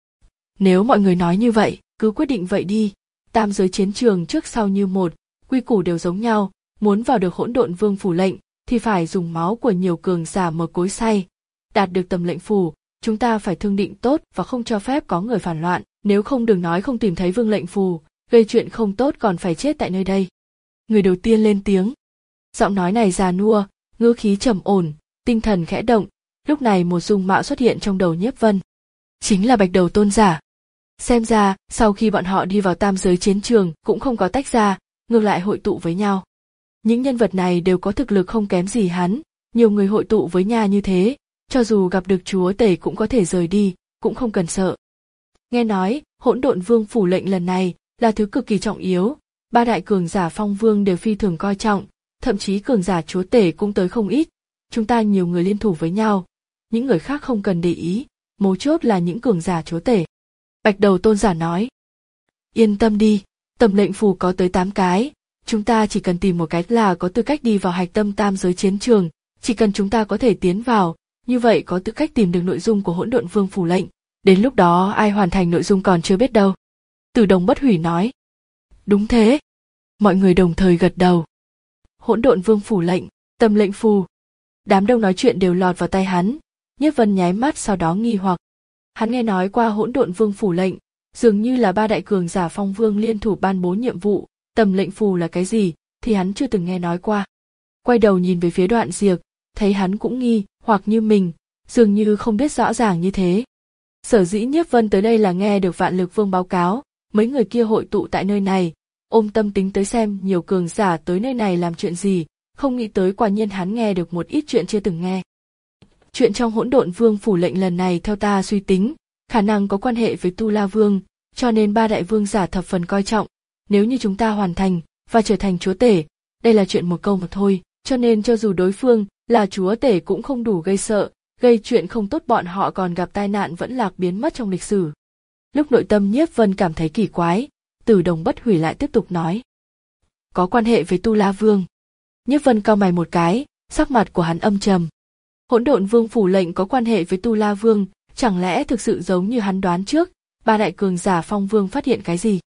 Nếu mọi người nói như vậy, cứ quyết định vậy đi, tam giới chiến trường trước sau như một, quy củ đều giống nhau, muốn vào được hỗn độn vương phủ lệnh, thì phải dùng máu của nhiều cường giả mở cối xay. Đạt được tầm lệnh phủ, chúng ta phải thương định tốt và không cho phép có người phản loạn, nếu không đừng nói không tìm thấy vương lệnh phù, gây chuyện không tốt còn phải chết tại nơi đây. Người đầu tiên lên tiếng. Giọng nói này già nua, ngữ khí trầm ổn, tinh thần khẽ động, lúc này một dung mạo xuất hiện trong đầu Nhiếp Vân. Chính là Bạch Đầu tôn giả. Xem ra, sau khi bọn họ đi vào tam giới chiến trường cũng không có tách ra, ngược lại hội tụ với nhau. Những nhân vật này đều có thực lực không kém gì hắn, nhiều người hội tụ với nhà như thế, cho dù gặp được chúa tể cũng có thể rời đi, cũng không cần sợ. Nghe nói, hỗn độn vương phủ lệnh lần này là thứ cực kỳ trọng yếu, ba đại cường giả phong vương đều phi thường coi trọng, thậm chí cường giả chúa tể cũng tới không ít. Chúng ta nhiều người liên thủ với nhau, những người khác không cần để ý, mấu chốt là những cường giả chúa tể. Bạch Đầu tôn giả nói. Yên tâm đi, tầm lệnh phù có tới tám cái, chúng ta chỉ cần tìm một cái là có tư cách đi vào hạch tâm tam giới chiến trường, chỉ cần chúng ta có thể tiến vào, như vậy có tư cách tìm được nội dung của hỗn độn vương phủ lệnh, đến lúc đó ai hoàn thành nội dung còn chưa biết đâu. Tử đồng bất hủy nói. Đúng thế. Mọi người đồng thời gật đầu. Hỗn độn vương phủ lệnh, tầm lệnh phù. Đám đông nói chuyện đều lọt vào tai hắn, Nhiếp Vân nháy mắt sau đó nghi hoặc. Hắn nghe nói qua hỗn độn vương phủ lệnh, dường như là ba đại cường giả phong vương liên thủ ban bố nhiệm vụ, tầm lệnh phù là cái gì thì hắn chưa từng nghe nói qua. Quay đầu nhìn về phía Đoạn Diệp, thấy hắn cũng nghi hoặc như mình, dường như không biết rõ ràng như thế. Sở dĩ Nhiếp Vân tới đây là nghe được Vạn Lực Vương báo cáo, mấy người kia hội tụ tại nơi này, ôm tâm tính tới xem nhiều cường giả tới nơi này làm chuyện gì, không nghĩ tới quả nhiên hắn nghe được một ít chuyện chưa từng nghe. Chuyện trong Hỗn Độn Vương phủ lệnh lần này theo ta suy tính, khả năng có quan hệ với Tu La Vương, cho nên ba đại vương giả thập phần coi trọng. Nếu như chúng ta hoàn thành và trở thành chúa tể, đây là chuyện một câu mà thôi, cho nên cho dù đối phương là chúa tể cũng không đủ gây sợ, gây chuyện không tốt, bọn họ còn gặp tai nạn vẫn lạc biến mất trong lịch sử. Lúc nội tâm Nhiếp Vân cảm thấy kỳ quái, Từ Đồng Bất Hủy lại tiếp tục nói. Có quan hệ với Tu La Vương. Nhiếp Vân cau mày một cái, sắc mặt của hắn âm trầm. Hỗn Độn Vương phủ lệnh có quan hệ với Tu La Vương, chẳng lẽ thực sự giống như hắn đoán trước, ba đại cường giả Phong Vương phát hiện cái gì?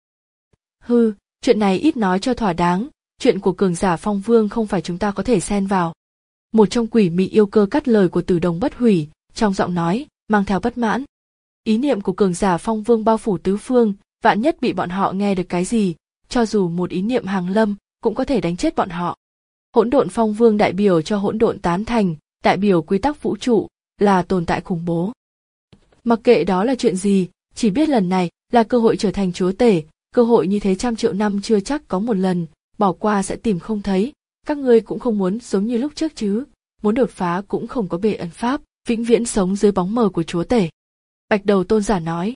Hư, chuyện này ít nói cho thỏa đáng, chuyện của cường giả Phong Vương không phải chúng ta có thể xen vào. Một trong quỷ mị yêu cơ cắt lời của Từ Đồng Bất Hủy, trong giọng nói mang theo bất mãn. Ý niệm của cường giả Phong Vương bao phủ tứ phương, vạn nhất bị bọn họ nghe được cái gì, cho dù một ý niệm hàng lâm cũng có thể đánh chết bọn họ. Hỗn Độn Phong Vương đại biểu cho hỗn độn tán thành, đại biểu quy tắc vũ trụ, là tồn tại khủng bố. Mặc kệ đó là chuyện gì, chỉ biết lần này là cơ hội trở thành chúa tể, cơ hội như thế trăm triệu năm chưa chắc có một lần, bỏ qua sẽ tìm không thấy. Các ngươi cũng không muốn giống như lúc trước chứ, muốn đột phá cũng không có bề ấn pháp, vĩnh viễn sống dưới bóng mờ của chúa tể. Bạch Đầu Tôn giả nói,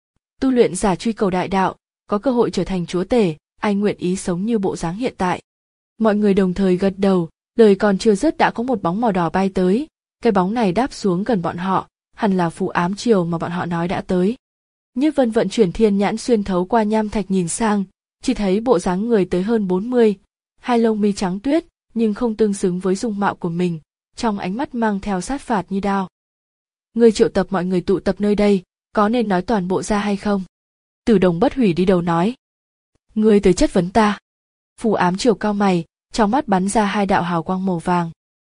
tu luyện giả truy cầu đại đạo, có cơ hội trở thành chúa tể, ai nguyện ý sống như bộ dáng hiện tại. Mọi người đồng thời gật đầu, lời còn chưa dứt đã có một bóng màu đỏ bay tới, cái bóng này đáp xuống gần bọn họ, hẳn là Phù Ám Triều mà bọn họ nói đã tới. Nhiếp Vân vận chuyển thiên nhãn xuyên thấu qua nham thạch nhìn sang, chỉ thấy bộ dáng người tới hơn bốn mươi, hai lông mi trắng tuyết, nhưng không tương xứng với dung mạo của mình, trong ánh mắt mang theo sát phạt như đao. Ngươi triệu tập mọi người tụ tập nơi đây, có nên nói toàn bộ ra hay không? Từ Đồng Bất Hủy đi đầu nói. Ngươi tới chất vấn ta. Phù Ám Triều cao mày, trong mắt bắn ra hai đạo hào quang màu vàng.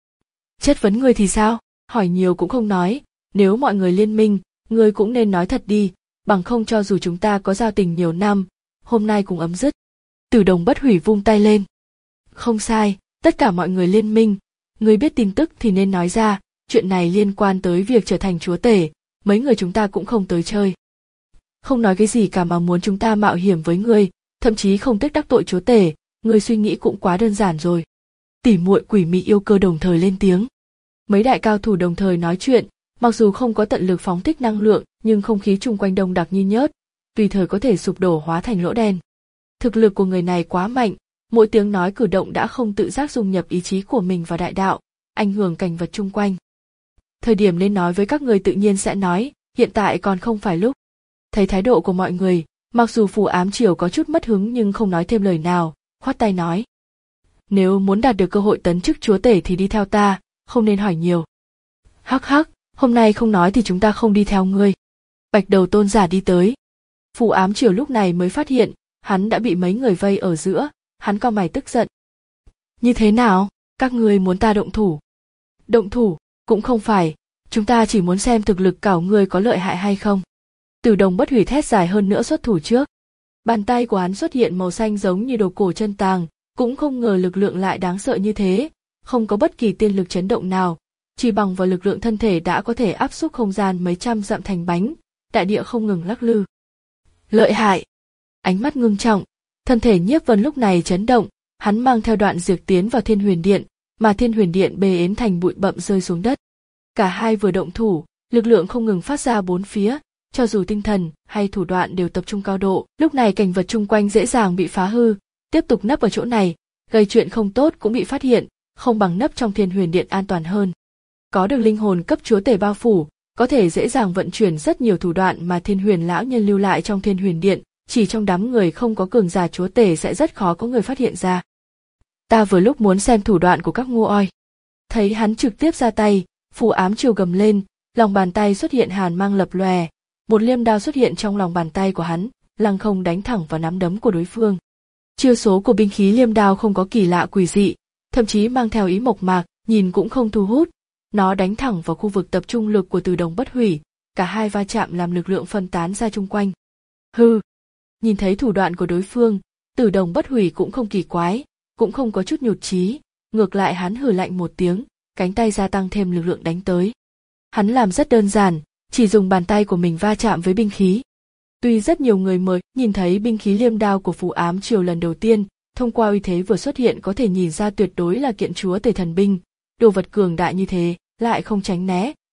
Chất vấn ngươi thì sao? Hỏi nhiều cũng không nói, nếu mọi người liên minh, ngươi cũng nên nói thật đi, bằng không cho dù chúng ta có giao tình nhiều năm, hôm nay cũng ấm dứt. Từ Đồng Bất Hủy vung tay lên. Không sai, tất cả mọi người liên minh, ngươi biết tin tức thì nên nói ra, chuyện này liên quan tới việc trở thành chúa tể, mấy người chúng ta cũng không tới chơi. Không nói cái gì cả mà muốn chúng ta mạo hiểm với ngươi, thậm chí không tiếc đắc tội chúa tể, ngươi suy nghĩ cũng quá đơn giản rồi. Tỉ muội quỷ mị yêu cơ đồng thời lên tiếng. Mấy đại cao thủ đồng thời nói chuyện, mặc dù không có tận lực phóng thích năng lượng, nhưng không khí chung quanh đông đặc như nhớt, tùy thời có thể sụp đổ hóa thành lỗ đen. Thực lực của người này quá mạnh, mỗi tiếng nói cử động đã không tự giác dung nhập ý chí của mình vào đại đạo, ảnh hưởng cảnh vật chung quanh. Thời điểm nên nói với các người tự nhiên sẽ nói, hiện tại còn không phải lúc. Thấy thái độ của mọi người, mặc dù Phù Ám Triều có chút mất hứng nhưng không nói thêm lời nào, khoát tay nói. Nếu muốn đạt được cơ hội tấn chức chúa tể thì đi theo ta, không nên hỏi nhiều. Hắc hắc, hôm nay không nói thì chúng ta không đi theo ngươi. Bạch Đầu Tôn giả đi tới. Phù Ám Triều lúc này mới phát hiện, hắn đã bị mấy người vây ở giữa, hắn cau mày tức giận. Như thế nào, các ngươi muốn ta động thủ? Động thủ, cũng không phải, chúng ta chỉ muốn xem thực lực cảo ngươi có lợi hại hay không. Từ Đồng Bất Hủy thét dài hơn nữa xuất thủ trước. Bàn tay của hắn xuất hiện màu xanh giống như đồ cổ chân tàng, cũng không ngờ lực lượng lại đáng sợ như thế, không có bất kỳ tiên lực chấn động nào, chỉ bằng vào lực lượng thân thể đã có thể áp xúc không gian mấy trăm dặm thành bánh, đại địa không ngừng lắc lư. Lợi hại! Ánh mắt ngưng trọng, thân thể Nhiếp Vân lúc này chấn động, hắn mang theo đoạn diệt tiến vào Thiên Huyền Điện, mà Thiên Huyền Điện bê ến thành bụi bặm rơi xuống đất. Cả hai vừa động thủ, lực lượng không ngừng phát ra bốn phía, cho dù tinh thần hay thủ đoạn đều tập trung cao độ, lúc này cảnh vật chung quanh dễ dàng bị phá hư, tiếp tục nấp ở chỗ này, gây chuyện không tốt cũng bị phát hiện, không bằng nấp trong Thiên Huyền Điện an toàn hơn. Có được linh hồn cấp chúa tể bao phủ, có thể dễ dàng vận chuyển rất nhiều thủ đoạn mà Thiên Huyền lão nhân lưu lại trong Thiên Huyền Điện, chỉ trong đám người không có cường giả chúa tể sẽ rất khó có người phát hiện ra. Ta vừa lúc muốn xem thủ đoạn của các ngu oi. Thấy hắn trực tiếp ra tay, Phù Ám Triều gầm lên, lòng bàn tay xuất hiện hàn mang lập lòe, một liêm đao xuất hiện trong lòng bàn tay của hắn, lăng không đánh thẳng vào nắm đấm của đối phương. Chiêu số của binh khí liêm đao không có kỳ lạ quỷ dị, thậm chí mang theo ý mộc mạc, nhìn cũng không thu hút. Nó đánh thẳng vào khu vực tập trung lực của Từ Đồng Bất Hủy, cả hai va chạm làm lực lượng phân tán ra chung quanh. Hừ! Nhìn thấy thủ đoạn của đối phương, Từ Đồng Bất Hủy cũng không kỳ quái, cũng không có chút nhụt chí, ngược lại hắn hừ lạnh một tiếng, cánh tay gia tăng thêm lực lượng đánh tới. Hắn làm rất đơn giản, chỉ dùng bàn tay của mình va chạm với binh khí. Tuy rất nhiều người mới nhìn thấy binh khí liêm đao của Phù Ám Triều lần đầu tiên, thông qua uy thế vừa xuất hiện có thể nhìn ra tuyệt đối là kiện chúa tể thần binh, đồ vật cường đại như thế, lại không tránh né,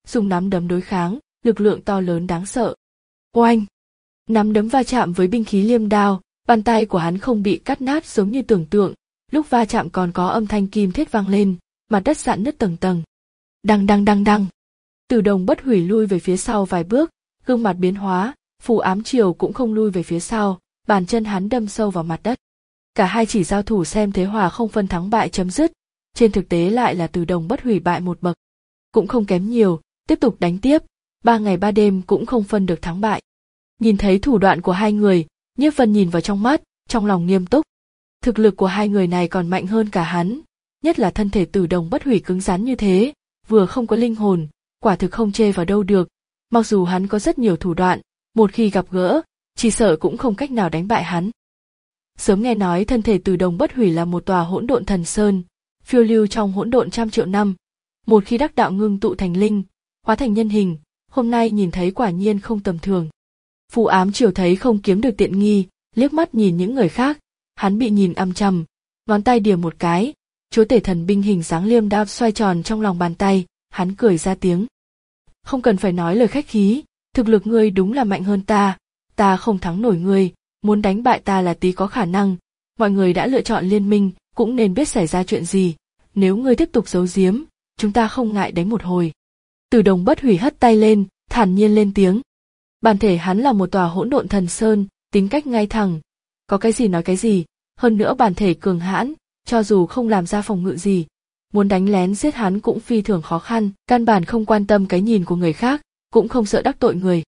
dùng nắm đấm đối kháng, lực lượng to lớn đáng sợ. Oanh! Nắm đấm va chạm với binh khí liêm đao, bàn tay của hắn không bị cắt nát giống như tưởng tượng, lúc va chạm còn có âm thanh kim thiết vang lên, mặt đất rạn nứt tầng tầng. Đăng đăng đăng đăng. Từ Đồng Bất Hủy lui về phía sau vài bước, gương mặt biến hóa, Phù Ám Triều cũng không lui về phía sau, bàn chân hắn đâm sâu vào mặt đất. Cả hai chỉ giao thủ xem thế hòa không phân thắng bại chấm dứt, trên thực tế lại là Từ Đồng Bất Hủy bại một bậc. Cũng không kém nhiều, tiếp tục đánh tiếp, ba ngày ba đêm cũng không phân được thắng bại. Nhìn thấy thủ đoạn của hai người, Nhiếp Vân nhìn vào trong mắt, trong lòng nghiêm túc. Thực lực của hai người này còn mạnh hơn cả hắn, nhất là thân thể Từ Đồng Bất Hủy cứng rắn như thế, vừa không có linh hồn, quả thực không chê vào đâu được. Mặc dù hắn có rất nhiều thủ đoạn, một khi gặp gỡ, chỉ sợ cũng không cách nào đánh bại hắn. Sớm nghe nói thân thể Từ Đồng Bất Hủy là một tòa hỗn độn thần sơn, phiêu lưu trong hỗn độn trăm triệu năm. Một khi đắc đạo ngưng tụ thành linh, hóa thành nhân hình, hôm nay nhìn thấy quả nhiên không tầm thường. Phù Ám Triều thấy không kiếm được tiện nghi, liếc mắt nhìn những người khác, hắn bị nhìn âm chằm, ngón tay điểm một cái, chúa tể thần binh hình dáng liêm đao xoay tròn trong lòng bàn tay, hắn cười ra tiếng. Không cần phải nói lời khách khí, thực lực ngươi đúng là mạnh hơn ta, ta không thắng nổi ngươi, muốn đánh bại ta là tí có khả năng, mọi người đã lựa chọn liên minh, cũng nên biết xảy ra chuyện gì, nếu ngươi tiếp tục giấu giếm, chúng ta không ngại đánh một hồi. Từ Đồng Bất Hủy hất tay lên, thản nhiên lên tiếng. Bản thể hắn là một tòa hỗn độn thần sơn, tính cách ngay thẳng, có cái gì nói cái gì, hơn nữa bản thể cường hãn, cho dù không làm ra phòng ngự gì, muốn đánh lén giết hắn cũng phi thường khó khăn, căn bản không quan tâm cái nhìn của người khác, cũng không sợ đắc tội người.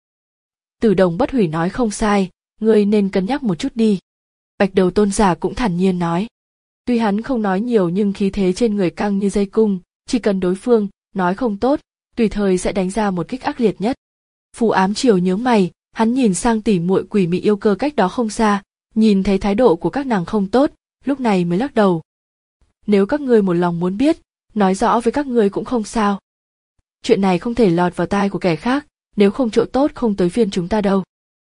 Từ Đồng Bất Hủy nói không sai, ngươi nên cân nhắc một chút đi. Bạch Đầu Tôn giả cũng thản nhiên nói. Tuy hắn không nói nhiều nhưng khí thế trên người căng như dây cung, chỉ cần đối phương nói không tốt, tùy thời sẽ đánh ra một kích ác liệt nhất. Phù Ám Triều nhớ mày, hắn nhìn sang tỷ muội Quỷ Mị Yêu Cơ cách đó không xa, nhìn thấy thái độ của các nàng không tốt, lúc này mới lắc đầu. Nếu các ngươi một lòng muốn biết, nói rõ với các ngươi cũng không sao. Chuyện này không thể lọt vào tai của kẻ khác, nếu không chỗ tốt không tới phiên chúng ta đâu.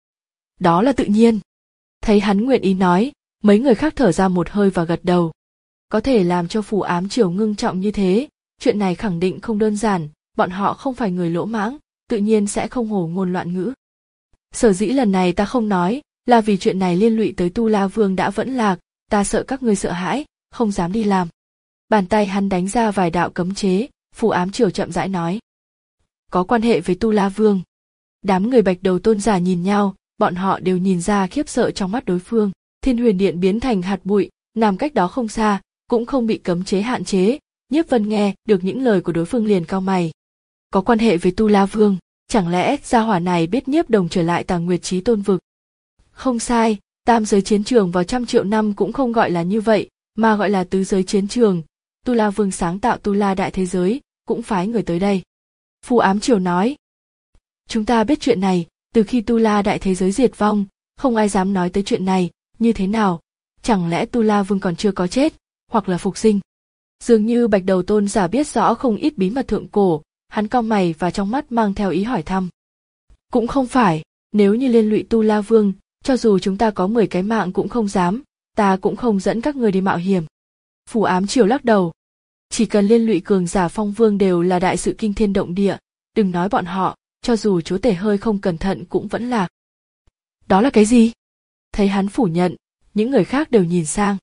Đó là tự nhiên. Thấy hắn nguyện ý nói, mấy người khác thở ra một hơi và gật đầu. Có thể làm cho Phù Ám Triều ngưng trọng như thế, chuyện này khẳng định không đơn giản, bọn họ không phải người lỗ mãng, tự nhiên sẽ không hồ ngôn loạn ngữ. Sở dĩ lần này ta không nói, là vì chuyện này liên lụy tới Tu La Vương đã vẫn lạc, ta sợ các ngươi sợ hãi, không dám đi làm. Bàn tay hắn đánh ra vài đạo cấm chế, Phù Ám Triều chậm rãi nói. Có quan hệ với Tu La Vương. Đám người Bạch Đầu Tôn giả nhìn nhau, bọn họ đều nhìn ra khiếp sợ trong mắt đối phương. Thiên Huyền Điện biến thành hạt bụi, nằm cách đó không xa, cũng không bị cấm chế hạn chế. Nhiếp Vân nghe được những lời của đối phương liền cau mày. Có quan hệ với Tu La Vương, chẳng lẽ gia hỏa này biết Nhiếp Đồng trở lại Tàng Nguyệt Chí Tôn vực? Không sai, tam giới chiến trường vào trăm triệu năm cũng không gọi là như vậy, mà gọi là tứ giới chiến trường. Tu La Vương sáng tạo Tu La đại thế giới, cũng phái người tới đây. Phù Ám Triều nói. Chúng ta biết chuyện này, từ khi Tu La đại thế giới diệt vong, không ai dám nói tới chuyện này, như thế nào? Chẳng lẽ Tu La Vương còn chưa có chết, hoặc là phục sinh? Dường như Bạch Đầu Tôn giả biết rõ không ít bí mật thượng cổ, hắn cau mày và trong mắt mang theo ý hỏi thăm. Cũng không phải, nếu như liên lụy Tu La Vương, cho dù chúng ta có mười cái mạng cũng không dám, ta cũng không dẫn các người đi mạo hiểm. Phù Ám Triều lắc đầu. Chỉ cần liên lụy cường giả phong vương đều là đại sự kinh thiên động địa, đừng nói bọn họ, cho dù chúa tể hơi không cẩn thận cũng vẫn lạc. Đó là cái gì? Thấy hắn phủ nhận, những người khác đều nhìn sang.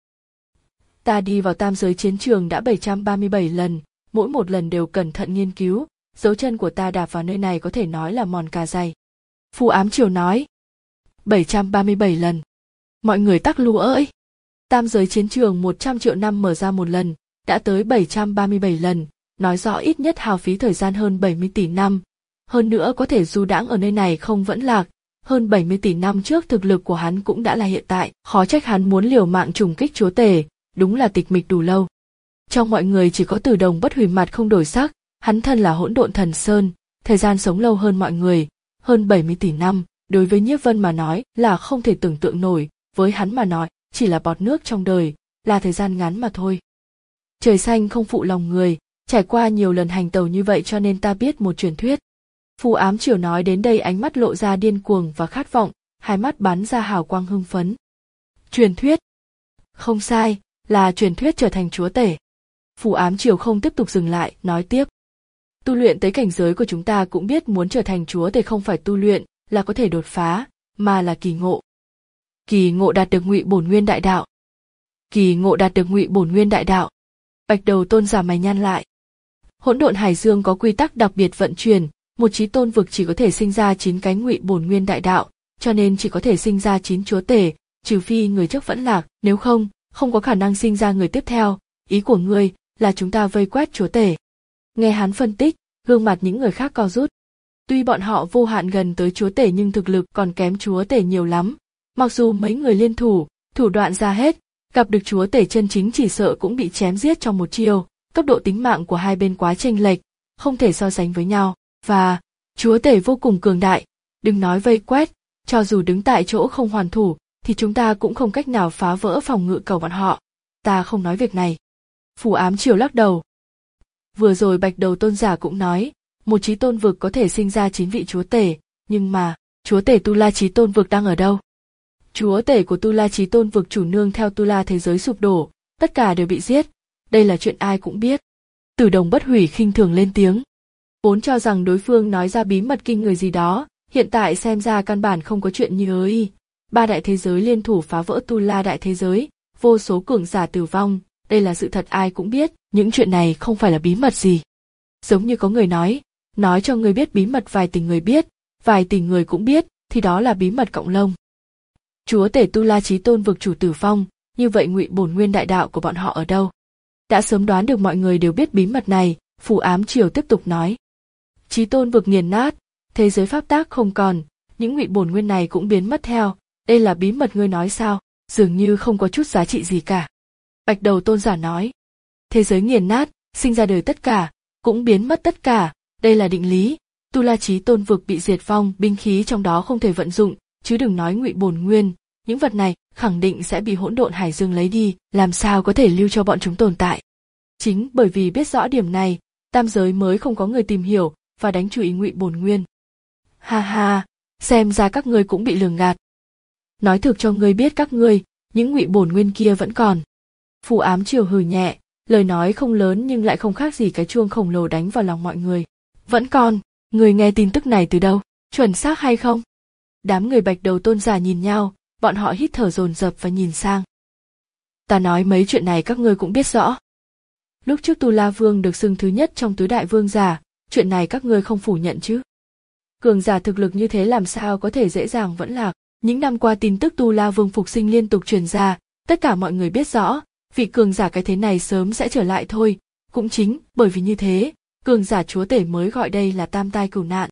Ta đi vào tam giới chiến trường đã bảy trăm ba mươi bảy lần, mỗi một lần đều cẩn thận nghiên cứu, dấu chân của ta đạp vào nơi này có thể nói là mòn cà dày. Phù Ám Triều nói. bảy trăm ba mươi bảy lần. Mọi người tắc lúa ơi! Tam giới chiến trường một trăm triệu năm mở ra một lần, đã tới bảy trăm ba mươi bảy lần, nói rõ ít nhất hao phí thời gian hơn bảy mươi tỷ năm. Hơn nữa có thể du đãng ở nơi này không vẫn lạc, hơn bảy mươi tỷ năm trước thực lực của hắn cũng đã là hiện tại, khó trách hắn muốn liều mạng trùng kích chúa tể, đúng là tịch mịch đủ lâu. Trong mọi người chỉ có Từ Đồng Bất Hủy mặt không đổi sắc, hắn thân là hỗn độn thần sơn, thời gian sống lâu hơn mọi người, hơn bảy mươi tỷ năm, đối với Nhiếp Vân mà nói là không thể tưởng tượng nổi, với hắn mà nói, chỉ là bọt nước trong đời, là thời gian ngắn mà thôi. Trời xanh không phụ lòng người, trải qua nhiều lần hành tàu như vậy cho nên ta biết một truyền thuyết. Phù Ám Triều nói đến đây ánh mắt lộ ra điên cuồng và khát vọng, hai mắt bắn ra hào quang hưng phấn. Truyền thuyết? Không sai, là truyền thuyết trở thành chúa tể. Phù Ám Triều không tiếp tục dừng lại, nói tiếp. Tu luyện tới cảnh giới của chúng ta cũng biết muốn trở thành chúa tể không phải tu luyện là có thể đột phá, mà là kỳ ngộ. Kỳ ngộ đạt được ngụy bổn nguyên đại đạo. Kỳ ngộ đạt được ngụy bổn nguyên đại đạo. Bạch Đầu Tôn giả mày nhăn lại. Hỗn độn hải dương có quy tắc đặc biệt vận chuyển, một chí tôn vực chỉ có thể sinh ra chín cái ngụy bổn nguyên đại đạo, cho nên chỉ có thể sinh ra chín chúa tể, trừ phi người trước vẫn lạc, nếu không, không có khả năng sinh ra người tiếp theo. Ý của ngươi là chúng ta vây quét chúa tể. Nghe hắn phân tích, gương mặt những người khác co rút. Tuy bọn họ vô hạn gần tới chúa tể nhưng thực lực còn kém chúa tể nhiều lắm. Mặc dù mấy người liên thủ, thủ đoạn ra hết, gặp được chúa tể chân chính chỉ sợ cũng bị chém giết trong một chiêu. Cấp độ tính mạng của hai bên quá chênh lệch, không thể so sánh với nhau. Và chúa tể vô cùng cường đại, đừng nói vây quét, cho dù đứng tại chỗ không hoàn thủ, thì chúng ta cũng không cách nào phá vỡ phòng ngự cầu bọn họ. Ta không nói việc này. Phù Ám Triều lắc đầu. Vừa rồi Bạch Đầu Tôn giả cũng nói, một chí tôn vực có thể sinh ra chín vị chúa tể, nhưng mà, chúa tể Tu La chí tôn vực đang ở đâu? Chúa tể của Tu La chí tôn vực chủ nương theo Tu La thế giới sụp đổ, tất cả đều bị giết, đây là chuyện ai cũng biết. Tử Đồng Bất Hủy khinh thường lên tiếng. Vốn cho rằng đối phương nói ra bí mật kinh người gì đó, hiện tại xem ra căn bản không có chuyện như ấy. Ba đại thế giới liên thủ phá vỡ Tu La đại thế giới, vô số cường giả tử vong, đây là sự thật ai cũng biết, những chuyện này không phải là bí mật gì. Giống như có người nói, nói cho người biết bí mật vài tỷ người biết, vài tỷ người cũng biết, thì đó là bí mật cộng lông. Chúa tể Tu La chí tôn vực chủ tử vong, như vậy ngụy bổn nguyên đại đạo của bọn họ ở đâu? Đã sớm đoán được mọi người đều biết bí mật này, Phù Ám Triều tiếp tục nói. Chí tôn vực nghiền nát, thế giới pháp tác không còn, những ngụy bổn nguyên này cũng biến mất theo, đây là bí mật ngươi nói sao, dường như không có chút giá trị gì cả. Bạch Đầu Tôn giả nói. Thế giới nghiền nát, sinh ra đời tất cả, cũng biến mất tất cả, đây là định lý. Tu La chí tôn vực bị diệt vong, binh khí trong đó không thể vận dụng, chứ đừng nói ngụy bổn nguyên, những vật này khẳng định sẽ bị hỗn độn hải dương lấy đi, làm sao có thể lưu cho bọn chúng tồn tại. Chính bởi vì biết rõ điểm này, tam giới mới không có người tìm hiểu và đánh chú ý ngụy bổn nguyên. Ha ha, xem ra các ngươi cũng bị lường gạt. Nói thực cho ngươi biết các ngươi, những ngụy bổn nguyên kia vẫn còn. Phù Ám Triều hừ nhẹ, lời nói không lớn nhưng lại không khác gì cái chuông khổng lồ đánh vào lòng mọi người. Vẫn còn, người nghe tin tức này từ đâu, chuẩn xác hay không? Đám người Bạch Đầu Tôn giả nhìn nhau, bọn họ hít thở dồn dập và nhìn sang. Ta nói mấy chuyện này các ngươi cũng biết rõ. Lúc trước Tu La Vương được xưng thứ nhất trong tứ đại vương giả, chuyện này các ngươi không phủ nhận chứ? Cường giả thực lực như thế làm sao có thể dễ dàng vẫn lạc? Những năm qua tin tức Tu La Vương phục sinh liên tục truyền ra, tất cả mọi người biết rõ, vị cường giả cái thế này sớm sẽ trở lại thôi. Cũng chính bởi vì như thế, cường giả chúa tể mới gọi đây là tam tai cửu nạn.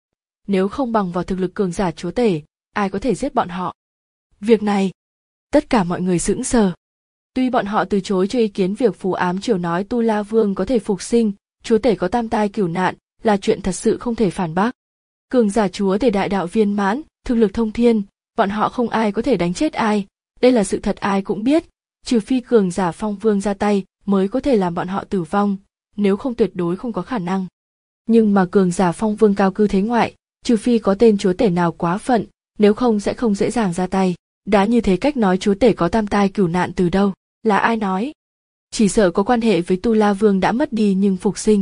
Nếu không bằng vào thực lực cường giả chúa tể, ai có thể giết bọn họ? Việc này, tất cả mọi người sững sờ. Tuy bọn họ từ chối cho ý kiến việc Phù Ám Triều nói Tu La Vương có thể phục sinh, chúa tể có tam tai cửu nạn, là chuyện thật sự không thể phản bác. Cường giả chúa tể đại đạo viên mãn, thực lực thông thiên, bọn họ không ai có thể đánh chết ai, đây là sự thật ai cũng biết, trừ phi cường giả phong vương ra tay mới có thể làm bọn họ tử vong, nếu không tuyệt đối không có khả năng. Nhưng mà cường giả phong vương cao cư thế ngoại, trừ phi có tên chúa tể nào quá phận, nếu không sẽ không dễ dàng ra tay. Đã như thế cách nói chúa tể có tam tai cửu nạn từ đâu, là ai nói? Chỉ sợ có quan hệ với Tu La Vương đã mất đi nhưng phục sinh.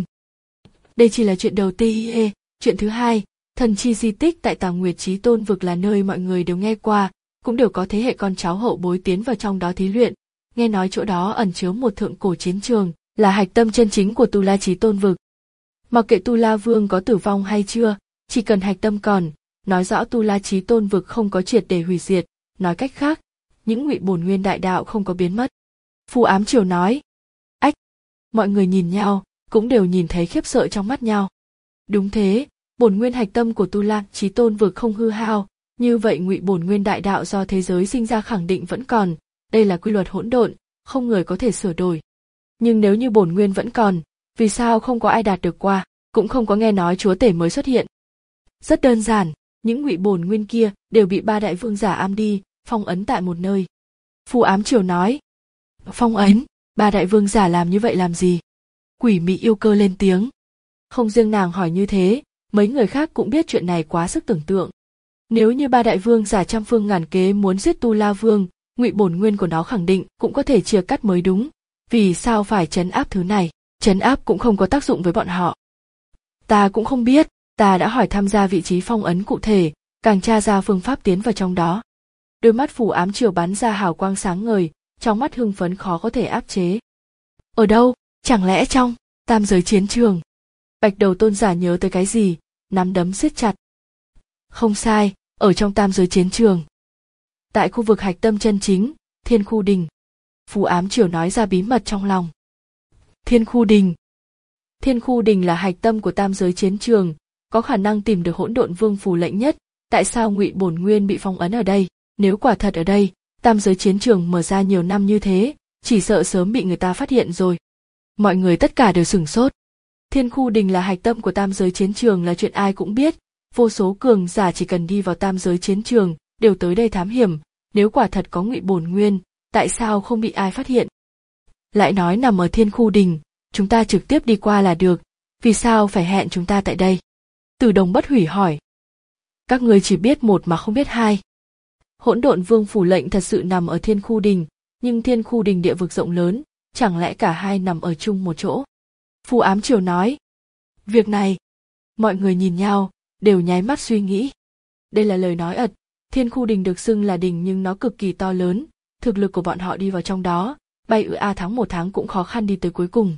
Đây chỉ là chuyện đầu tiên, chuyện thứ hai, thần chi di tích tại Tào Nguyệt Chí Tôn vực là nơi mọi người đều nghe qua, cũng đều có thế hệ con cháu hậu bối tiến vào trong đó thí luyện, nghe nói chỗ đó ẩn chứa một thượng cổ chiến trường, là hạch tâm chân chính của Tu La Chí Tôn vực. Mặc kệ Tu La Vương có tử vong hay chưa, chỉ cần hạch tâm còn, nói rõ Tu La Chí Tôn vực không có triệt để hủy diệt, nói cách khác, những ngụy bổn nguyên đại đạo không có biến mất. Phù Ám Triều nói. Ách, mọi người nhìn nhau, cũng đều nhìn thấy khiếp sợ trong mắt nhau. Đúng thế, bổn nguyên hạch tâm của Tu La Chí Tôn vực không hư hao, như vậy ngụy bổn nguyên đại đạo do thế giới sinh ra khẳng định vẫn còn, đây là quy luật hỗn độn, không người có thể sửa đổi. Nhưng nếu như bổn nguyên vẫn còn, vì sao không có ai đạt được qua, cũng không có nghe nói chúa tể mới xuất hiện? Rất đơn giản, những ngụy bổn nguyên kia đều bị ba đại vương giả am đi, phong ấn tại một nơi. Phù Ám Triều nói. Phong ấn, ba đại vương giả làm như vậy làm gì? Quỷ mị yêu cơ lên tiếng. Không riêng nàng hỏi như thế, mấy người khác cũng biết chuyện này quá sức tưởng tượng. Nếu như ba đại vương giả trăm phương ngàn kế muốn giết Tu La Vương, ngụy bổn nguyên của nó khẳng định cũng có thể chia cắt mới đúng. Vì sao phải trấn áp thứ này? Trấn áp cũng không có tác dụng với bọn họ. Ta cũng không biết, ta đã hỏi tham gia vị trí phong ấn cụ thể, càng tra ra phương pháp tiến vào trong đó. Đôi mắt Phù Ám Triều bắn ra hào quang sáng ngời, trong mắt hưng phấn khó có thể áp chế. Ở đâu? Chẳng lẽ trong tam giới chiến trường? Bạch Đầu Tôn giả nhớ tới cái gì, nắm đấm siết chặt. Không sai, ở trong tam giới chiến trường. Tại khu vực hạch tâm chân chính, Thiên Khu Đình. Phù Ám Triều nói ra bí mật trong lòng. Thiên Khu Đình. Thiên Khu Đình là hạch tâm của tam giới chiến trường, có khả năng tìm được Hỗn Độn Vương phù lệnh nhất. Tại sao Ngụy Bổn Nguyên bị phong ấn ở đây? Nếu quả thật ở đây, tam giới chiến trường mở ra nhiều năm như thế, chỉ sợ sớm bị người ta phát hiện rồi. Mọi người tất cả đều sửng sốt. Thiên Khu Đình là hạch tâm của tam giới chiến trường là chuyện ai cũng biết, vô số cường giả chỉ cần đi vào tam giới chiến trường đều tới đây thám hiểm, nếu quả thật có Ngụy Bổn Nguyên, tại sao không bị ai phát hiện? Lại nói nằm ở Thiên Khu Đình, chúng ta trực tiếp đi qua là được, vì sao phải hẹn chúng ta tại đây? Từ Đồng Bất Hủy hỏi. Các ngươi chỉ biết một mà không biết hai. Hỗn Độn Vương phủ lệnh thật sự nằm ở Thiên Khu Đình, nhưng Thiên Khu Đình địa vực rộng lớn, chẳng lẽ cả hai nằm ở chung một chỗ? Phù Ám Triều nói. Việc này, mọi người nhìn nhau, đều nháy mắt suy nghĩ. Đây là lời nói ật, Thiên Khu Đình được xưng là đình nhưng nó cực kỳ to lớn, thực lực của bọn họ đi vào trong đó, bay ư a tháng một tháng cũng khó khăn đi tới cuối cùng.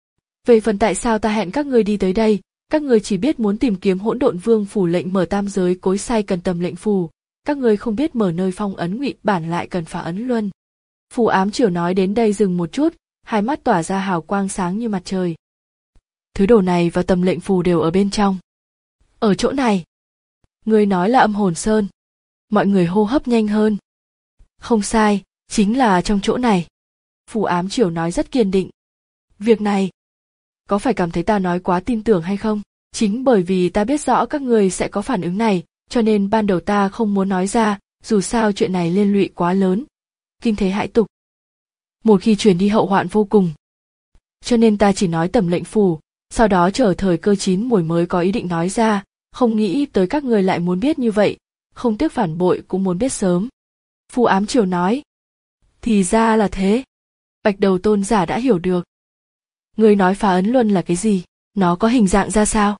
Về phần tại sao ta hẹn các ngươi đi tới đây, các ngươi chỉ biết muốn tìm kiếm Hỗn Độn Vương phủ lệnh mở tam giới cối xay cần tầm lệnh phù, các ngươi không biết mở nơi phong ấn Ngụy Bản lại cần phá ấn luân. Phù Ám Triều nói đến đây dừng một chút, hai mắt tỏa ra hào quang sáng như mặt trời. Thứ đồ này và tầm lệnh phù đều ở bên trong. Ở chỗ này. Ngươi nói là Âm Hồn Sơn. Mọi người hô hấp nhanh hơn. Không sai, chính là trong chỗ này. Phù Ám Triều nói rất kiên định. Việc này, có phải cảm thấy ta nói quá tin tưởng hay không? Chính bởi vì ta biết rõ các người sẽ có phản ứng này, cho nên ban đầu ta không muốn nói ra, dù sao chuyện này liên lụy quá lớn. Kinh thế hãi tục. Một khi truyền đi hậu hoạn vô cùng. Cho nên ta chỉ nói tầm lệnh phù, sau đó chờ thời cơ chín muồi mới có ý định nói ra, không nghĩ tới các người lại muốn biết như vậy, không tiếc phản bội cũng muốn biết sớm. Phù Ám Triều nói. Thì ra là thế. Bạch Đầu Tôn giả đã hiểu được. Ngươi nói phá ấn luân là cái gì? Nó có hình dạng ra sao?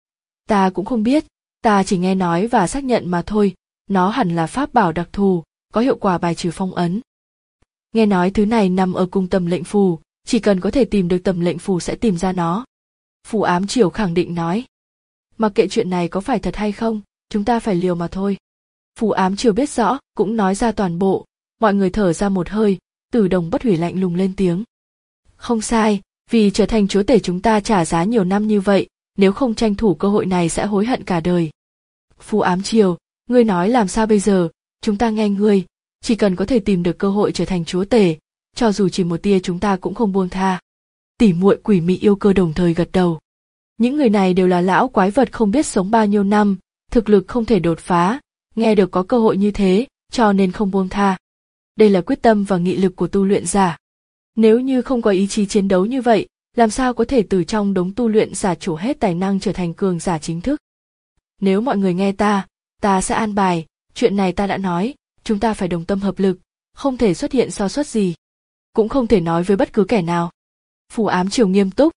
Ta cũng không biết, ta chỉ nghe nói và xác nhận mà thôi, nó hẳn là pháp bảo đặc thù, có hiệu quả bài trừ phong ấn. Nghe nói thứ này nằm ở cung tầm lệnh phù, chỉ cần có thể tìm được tầm lệnh phù sẽ tìm ra nó. Phù Ám Triều khẳng định nói. Mặc kệ chuyện này có phải thật hay không, chúng ta phải liều mà thôi. Phù Ám Triều biết rõ, cũng nói ra toàn bộ, mọi người thở ra một hơi, Từ Đồng Bất Hủy lạnh lùng lên tiếng. Không sai, vì trở thành chúa tể chúng ta trả giá nhiều năm như vậy, nếu không tranh thủ cơ hội này sẽ hối hận cả đời. Phù Ám Triều, ngươi nói làm sao bây giờ, chúng ta nghe ngươi, chỉ cần có thể tìm được cơ hội trở thành chúa tể, cho dù chỉ một tia chúng ta cũng không buông tha. Tỉ muội Quỷ Mị Yêu Cơ đồng thời gật đầu. Những người này đều là lão quái vật không biết sống bao nhiêu năm, thực lực không thể đột phá, nghe được có cơ hội như thế, cho nên không buông tha. Đây là quyết tâm và nghị lực của tu luyện giả. Nếu như không có ý chí chiến đấu như vậy, làm sao có thể từ trong đống tu luyện giả trổ hết tài năng trở thành cường giả chính thức? Nếu mọi người nghe ta, ta sẽ an bài, chuyện này ta đã nói, chúng ta phải đồng tâm hợp lực, không thể xuất hiện sơ suất gì. Cũng không thể nói với bất cứ kẻ nào. Phù Ám Triều nghiêm túc.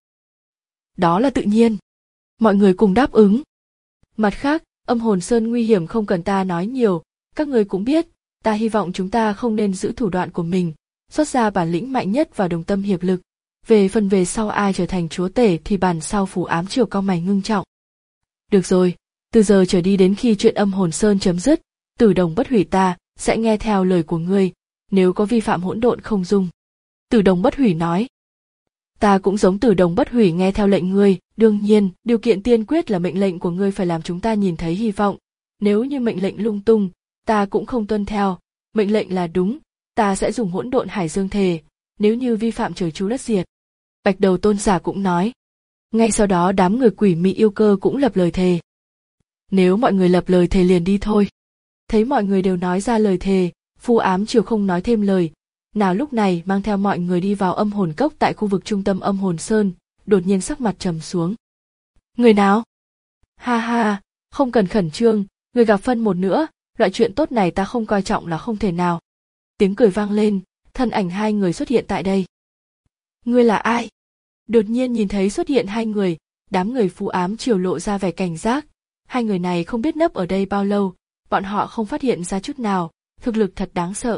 Đó là tự nhiên. Mọi người cùng đáp ứng. Mặt khác, Âm Hồn Sơn nguy hiểm không cần ta nói nhiều, các người cũng biết, ta hy vọng chúng ta không nên giữ thủ đoạn của mình, xuất ra bản lĩnh mạnh nhất và đồng tâm hiệp lực. Về phần về sau ai trở thành chúa tể thì bản sau Phù Ám Triều cau mày ngưng trọng. Được rồi, từ giờ trở đi đến khi chuyện Âm Hồn Sơn chấm dứt, Từ Đồng Bất Hủy ta sẽ nghe theo lời của ngươi, nếu có vi phạm hỗn độn không dung. Từ Đồng Bất Hủy nói. Ta cũng giống Từ Đồng Bất Hủy nghe theo lệnh ngươi, đương nhiên, điều kiện tiên quyết là mệnh lệnh của ngươi phải làm chúng ta nhìn thấy hy vọng. Nếu như mệnh lệnh lung tung, ta cũng không tuân theo, mệnh lệnh là đúng, ta sẽ dùng hỗn độn hải dương thề, nếu như vi phạm trời chu đất diệt. Bạch Đầu Tôn giả cũng nói. Ngay sau đó đám người Quỷ Mị Yêu Cơ cũng lập lời thề. Nếu mọi người lập lời thề liền đi thôi. Thấy mọi người đều nói ra lời thề, Phù Ám Triều không nói thêm lời. Nào lúc này mang theo mọi người đi vào âm hồn cốc tại khu vực trung tâm Âm Hồn Sơn, đột nhiên sắc mặt trầm xuống. Người nào? Ha ha, không cần khẩn trương, người gặp phân một nữa, loại chuyện tốt này ta không coi trọng là không thể nào. Tiếng cười vang lên, thân ảnh hai người xuất hiện tại đây. Ngươi là ai? Đột nhiên nhìn thấy xuất hiện hai người, Đám người Phù Ám Triều lộ ra vẻ cảnh giác, hai người này không biết nấp ở đây bao lâu, bọn họ không phát hiện ra chút nào, thực lực thật đáng sợ.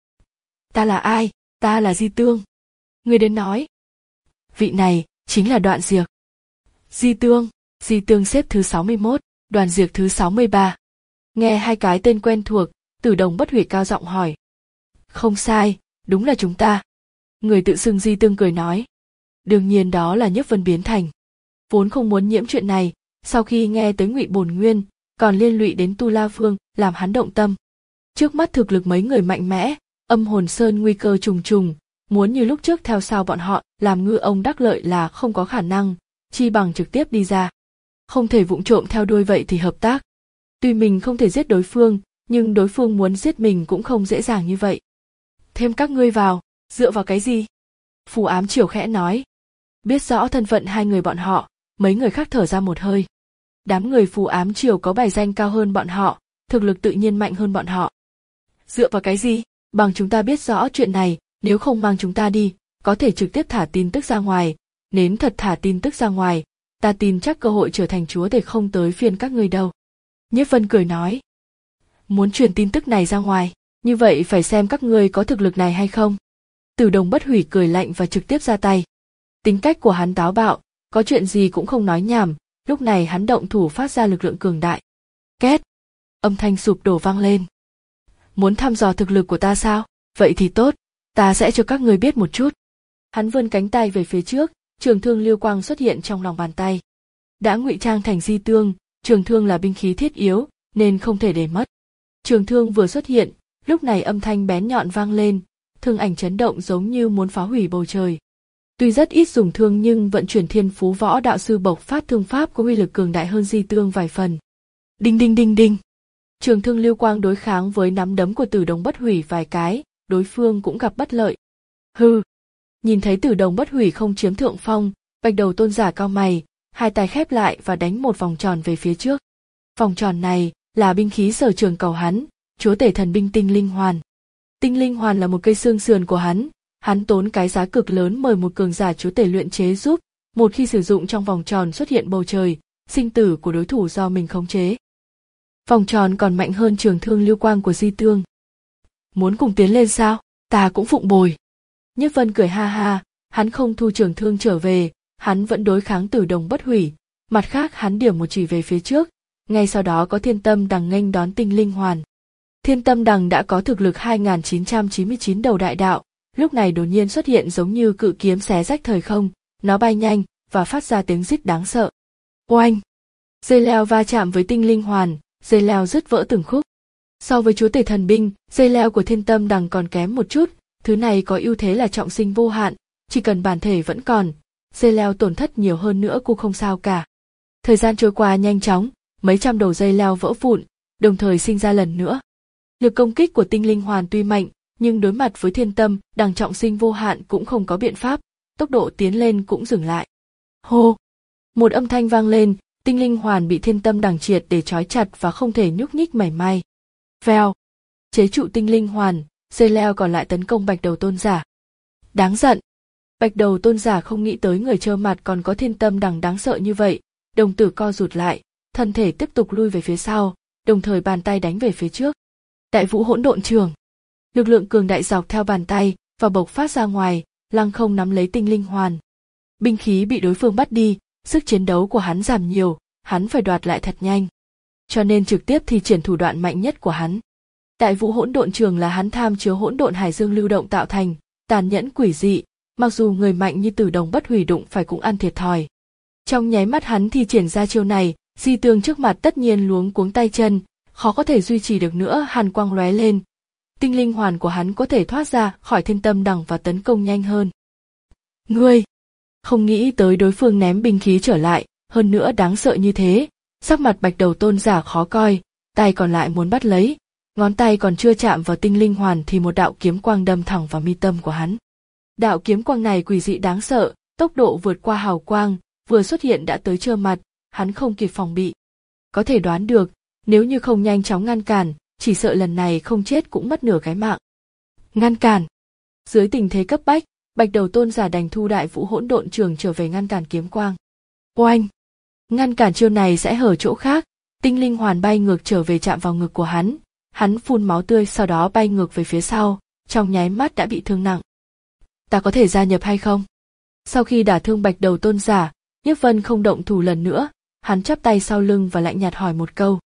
Ta là ai? Ta là Di Tương. Người đến nói. Vị này chính là Đoạn Diệc. Di Tương, Di Tương xếp thứ sáu mươi mốt, Đoạn Diệc thứ sáu mươi ba. Nghe hai cái tên quen thuộc, Tử Đồng Bất Hủy cao giọng hỏi. Không sai, đúng là chúng ta. Người tự xưng Di Tương cười nói. Đương nhiên đó là Nhất Vân biến thành. Vốn không muốn nhiễm chuyện này, sau khi nghe tới Ngụy Bổn Nguyên, còn liên lụy đến Tu La Phương, làm hắn động tâm. Trước mắt thực lực mấy người mạnh mẽ, Âm Hồn Sơn nguy cơ trùng trùng, muốn như lúc trước theo sau bọn họ làm ngư ông đắc lợi là không có khả năng, chi bằng trực tiếp đi ra. Không thể vụng trộm theo đuôi vậy thì hợp tác. Tuy mình không thể giết đối phương, nhưng đối phương muốn giết mình cũng không dễ dàng như vậy. Thêm các ngươi vào, dựa vào cái gì? Phù Ám Triều khẽ nói. Biết rõ thân phận hai người bọn họ, mấy người khác thở ra một hơi. Đám người Phù Ám Triều có bài danh cao hơn bọn họ, thực lực tự nhiên mạnh hơn bọn họ. Dựa vào cái gì? Bằng chúng ta biết rõ chuyện này, nếu không mang chúng ta đi, có thể trực tiếp thả tin tức ra ngoài, nếu thật thả tin tức ra ngoài, ta tin chắc cơ hội trở thành chúa tể không tới phiên các ngươi đâu. Nhiếp Vân cười nói. Muốn truyền tin tức này ra ngoài, như vậy phải xem các ngươi có thực lực này hay không. Tử Đồng Bất Hủy cười lạnh và trực tiếp ra tay. Tính cách của hắn táo bạo, có chuyện gì cũng không nói nhảm, lúc này hắn động thủ phát ra lực lượng cường đại. Két! Âm thanh sụp đổ vang lên. Muốn thăm dò thực lực của ta sao? Vậy thì tốt, ta sẽ cho các ngươi biết một chút. Hắn vươn cánh tay về phía trước, trường thương lưu quang xuất hiện trong lòng bàn tay. Đã ngụy trang thành Di Tương, trường thương là binh khí thiết yếu, nên không thể để mất. Trường thương vừa xuất hiện, lúc này âm thanh bén nhọn vang lên, thương ảnh chấn động giống như muốn phá hủy bầu trời. Tuy rất ít dùng thương nhưng vận chuyển thiên phú võ đạo sư bộc phát thương pháp có uy lực cường đại hơn Di Tương vài phần. Đinh đinh đinh đinh. Trường thương lưu quang đối kháng với nắm đấm của Tử Đồng Bất Hủy vài cái, đối phương cũng gặp bất lợi. Hừ. Nhìn thấy Tử Đồng Bất Hủy không chiếm thượng phong, Bạch Đầu Tôn giả cao mày, hai tay khép lại và đánh một vòng tròn về phía trước. Vòng tròn này là binh khí sở trường cầu hắn, chúa tể thần binh Tinh Linh Hoàn. Tinh Linh Hoàn là một cây xương sườn của hắn, hắn tốn cái giá cực lớn mời một cường giả chúa tể luyện chế giúp, một khi sử dụng trong vòng tròn xuất hiện bầu trời, sinh tử của đối thủ do mình khống chế. Vòng tròn còn mạnh hơn trường thương lưu quang của Di Tương. Muốn cùng tiến lên sao? Ta cũng phụng bồi. Nhiếp Vân cười ha ha, hắn không thu trường thương trở về, hắn vẫn đối kháng Tử Đồng Bất Hủy, mặt khác hắn điểm một chỉ về phía trước, ngay sau đó có Thiên Tâm Đằng nghênh đón Tinh Linh Hoàn. Thiên Tâm Đằng đã có thực lực hai nghìn chín trăm chín mươi chín đầu đại đạo, lúc này đột nhiên xuất hiện giống như cự kiếm xé rách thời không, nó bay nhanh và phát ra tiếng rít đáng sợ. Oanh! Dây leo va chạm với Tinh Linh Hoàn, dây leo rứt vỡ từng khúc. So với chúa tể thần binh, dây leo của Thiên Tâm Đằng còn kém một chút, thứ này có ưu thế là trọng sinh vô hạn, chỉ cần bản thể vẫn còn, dây leo tổn thất nhiều hơn nữa cũng không sao cả. Thời gian trôi qua nhanh chóng, mấy trăm đầu dây leo vỡ vụn, đồng thời sinh ra lần nữa. Lực công kích của Tinh Linh Hoàn tuy mạnh, nhưng đối mặt với Thiên Tâm Đằng trọng sinh vô hạn cũng không có biện pháp, tốc độ tiến lên cũng dừng lại. Hô! Một âm thanh vang lên, Tinh Linh Hoàn bị Thiên Tâm Đằng triệt để trói chặt và không thể nhúc nhích mảy may. Vèo! Chế trụ Tinh Linh Hoàn, dây leo còn lại tấn công Bạch Đầu Tôn giả. Đáng giận! Bạch Đầu Tôn giả không nghĩ tới người trơ mặt còn có Thiên Tâm Đằng đáng sợ như vậy, đồng tử co rụt lại, thân thể tiếp tục lui về phía sau, đồng thời bàn tay đánh về phía trước. Đại Vũ Hỗn Độn Trường. Lực lượng cường đại dọc theo bàn tay và bộc phát ra ngoài, lăng không nắm lấy Tinh Linh Hoàn. Binh khí bị đối phương bắt đi, sức chiến đấu của hắn giảm nhiều, hắn phải đoạt lại thật nhanh. Cho nên trực tiếp thi triển thủ đoạn mạnh nhất của hắn. Đại Vũ Hỗn Độn Trường là hắn tham chứa hỗn độn hải dương lưu động tạo thành, tàn nhẫn quỷ dị, mặc dù người mạnh như Tử Đồng Bất Hủy đụng phải cũng ăn thiệt thòi. Trong nháy mắt hắn thi triển ra chiêu này, Di Tương trước mặt tất nhiên luống cuống tay chân, khó có thể duy trì được nữa, hàn quang lóe lên. Tinh Linh Hoàn của hắn có thể thoát ra khỏi Thiên Tâm Đằng và tấn công nhanh hơn. Ngươi! Không nghĩ tới đối phương ném binh khí trở lại, hơn nữa đáng sợ như thế, sắc mặt Bạch Đầu Tôn giả khó coi, tay còn lại muốn bắt lấy, ngón tay còn chưa chạm vào Tinh Linh Hoàn thì một đạo kiếm quang đâm thẳng vào mi tâm của hắn. Đạo kiếm quang này quỷ dị đáng sợ, tốc độ vượt qua hào quang, vừa xuất hiện đã tới trơ mặt, hắn không kịp phòng bị. Có thể đoán được, nếu như không nhanh chóng ngăn cản, chỉ sợ lần này không chết cũng mất nửa cái mạng. Ngăn cản! Dưới tình thế cấp bách, Bạch Đầu Tôn giả đành thu Đại Vũ Hỗn Độn Trường trở về ngăn cản kiếm quang. Oanh! Ngăn cản chiêu này sẽ hở chỗ khác, tinh linh hoàn bay ngược trở về chạm vào ngực của hắn. Hắn phun máu tươi sau đó bay ngược về phía sau, trong nháy mắt đã bị thương nặng. Ta có thể gia nhập hay không? Sau khi đả thương Bạch Đầu Tôn giả, Nhiếp Vân không động thủ lần nữa, hắn chắp tay sau lưng và lạnh nhạt hỏi một câu.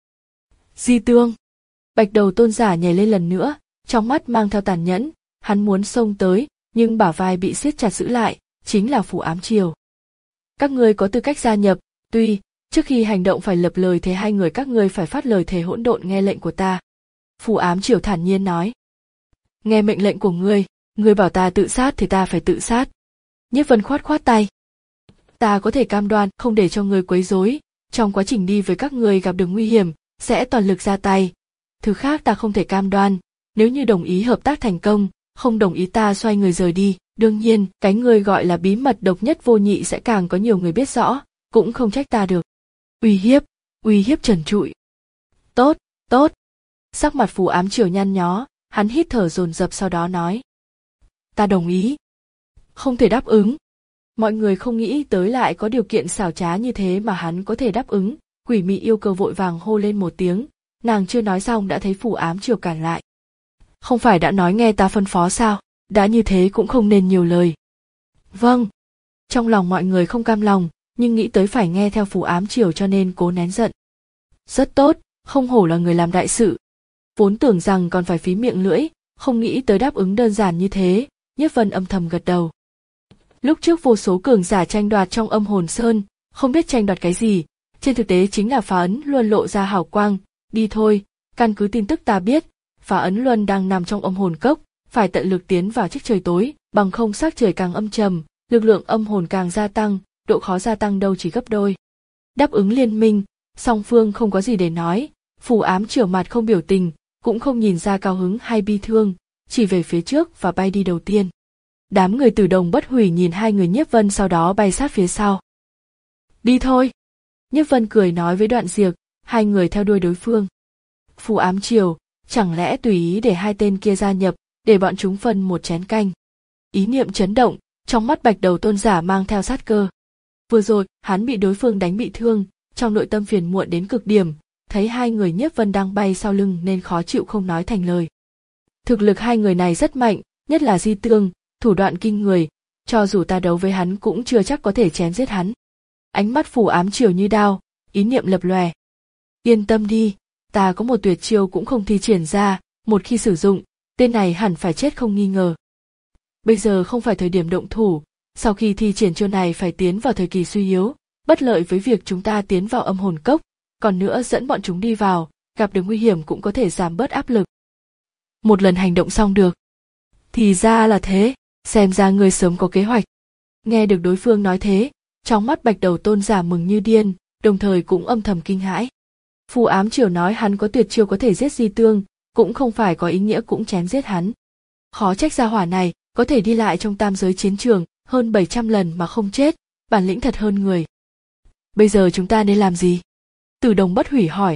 Di Tương. Bạch Đầu Tôn giả nhảy lên lần nữa, trong mắt mang theo tàn nhẫn, hắn muốn xông tới, nhưng bả vai bị siết chặt giữ lại, chính là Phù Ám Triều. Các ngươi có tư cách gia nhập, tuy trước khi hành động phải lập lời thề hai người các ngươi phải phát lời thề hỗn độn nghe lệnh của ta. Phù Ám Triều thản nhiên nói. Nghe mệnh lệnh của ngươi, ngươi bảo ta tự sát thì ta phải tự sát. Nhiếp Vân khoát khoát tay. Ta có thể cam đoan không để cho ngươi quấy rối, trong quá trình đi với các ngươi gặp được nguy hiểm, sẽ toàn lực ra tay. Thứ khác ta không thể cam đoan, nếu như đồng ý hợp tác thành công, không đồng ý ta xoay người rời đi. Đương nhiên, cái ngươi gọi là bí mật độc nhất vô nhị sẽ càng có nhiều người biết rõ, cũng không trách ta được. Uy hiếp, uy hiếp trần trụi. Tốt, tốt. Sắc mặt Phù Ám Triều nhăn nhó, hắn hít thở dồn dập sau đó nói. Ta đồng ý. Không thể đáp ứng. Mọi người không nghĩ tới lại có điều kiện xảo trá như thế mà hắn có thể đáp ứng. Quỷ Mị yêu cầu vội vàng hô lên một tiếng, nàng chưa nói xong đã thấy Phù Ám Triều cản lại. Không phải đã nói nghe ta phân phó sao, đã như thế cũng không nên nhiều lời. Vâng. Trong lòng mọi người không cam lòng, nhưng nghĩ tới phải nghe theo Phù Ám Triều cho nên cố nén giận. Rất tốt, không hổ là người làm đại sự. Vốn tưởng rằng còn phải phí miệng lưỡi, không nghĩ tới đáp ứng đơn giản như thế, Nhiếp Vân âm thầm gật đầu. Lúc trước vô số cường giả tranh đoạt trong Âm Hồn Sơn, không biết tranh đoạt cái gì, trên thực tế chính là Phá Ấn Luân lộ ra hào quang. Đi thôi, căn cứ tin tức ta biết, Phá Ấn Luân đang nằm trong âm hồn cốc, phải tận lực tiến vào chiếc trời tối, bằng không sắc trời càng âm trầm, lực lượng âm hồn càng gia tăng, độ khó gia tăng đâu chỉ gấp đôi. Đáp ứng liên minh, song phương không có gì để nói, Phù Ám Triều mặt không biểu tình, cũng không nhìn ra cao hứng hay bi thương, chỉ về phía trước và bay đi đầu tiên. Đám người Tử Đồng Bất Hủy nhìn hai người Nhiếp Vân sau đó bay sát phía sau. Đi thôi. Nhiếp Vân cười nói với Đoạn Diệp, hai người theo đuôi đối phương. Phù Ám Triều, chẳng lẽ tùy ý để hai tên kia gia nhập, để bọn chúng phân một chén canh. Ý niệm chấn động, trong mắt Bạch Đầu Tôn giả mang theo sát cơ. Vừa rồi, hắn bị đối phương đánh bị thương, trong nội tâm phiền muộn đến cực điểm, thấy hai người Nhiếp Vân đang bay sau lưng nên khó chịu không nói thành lời. Thực lực hai người này rất mạnh, nhất là Di Tương, thủ đoạn kinh người, cho dù ta đấu với hắn cũng chưa chắc có thể chém giết hắn. Ánh mắt Phù Ám Triều như đao, ý niệm lập lòe. Yên tâm đi, ta có một tuyệt chiêu cũng không thi triển ra, một khi sử dụng, tên này hẳn phải chết không nghi ngờ. Bây giờ không phải thời điểm động thủ, sau khi thi triển chiêu này phải tiến vào thời kỳ suy yếu, bất lợi với việc chúng ta tiến vào âm hồn cốc, còn nữa dẫn bọn chúng đi vào, gặp được nguy hiểm cũng có thể giảm bớt áp lực. Một lần hành động xong được. Thì ra là thế, xem ra ngươi sớm có kế hoạch. Nghe được đối phương nói thế, trong mắt Bạch Đầu Tôn giả mừng như điên, đồng thời cũng âm thầm kinh hãi. Phù Ám Triều nói hắn có tuyệt chiêu có thể giết Di Tương, cũng không phải có ý nghĩa cũng chém giết hắn. Khó trách gia hỏa này có thể đi lại trong tam giới chiến trường hơn bảy trăm lần mà không chết, bản lĩnh thật hơn người. Bây giờ chúng ta nên làm gì? Tử Đồng Bất Hủy hỏi.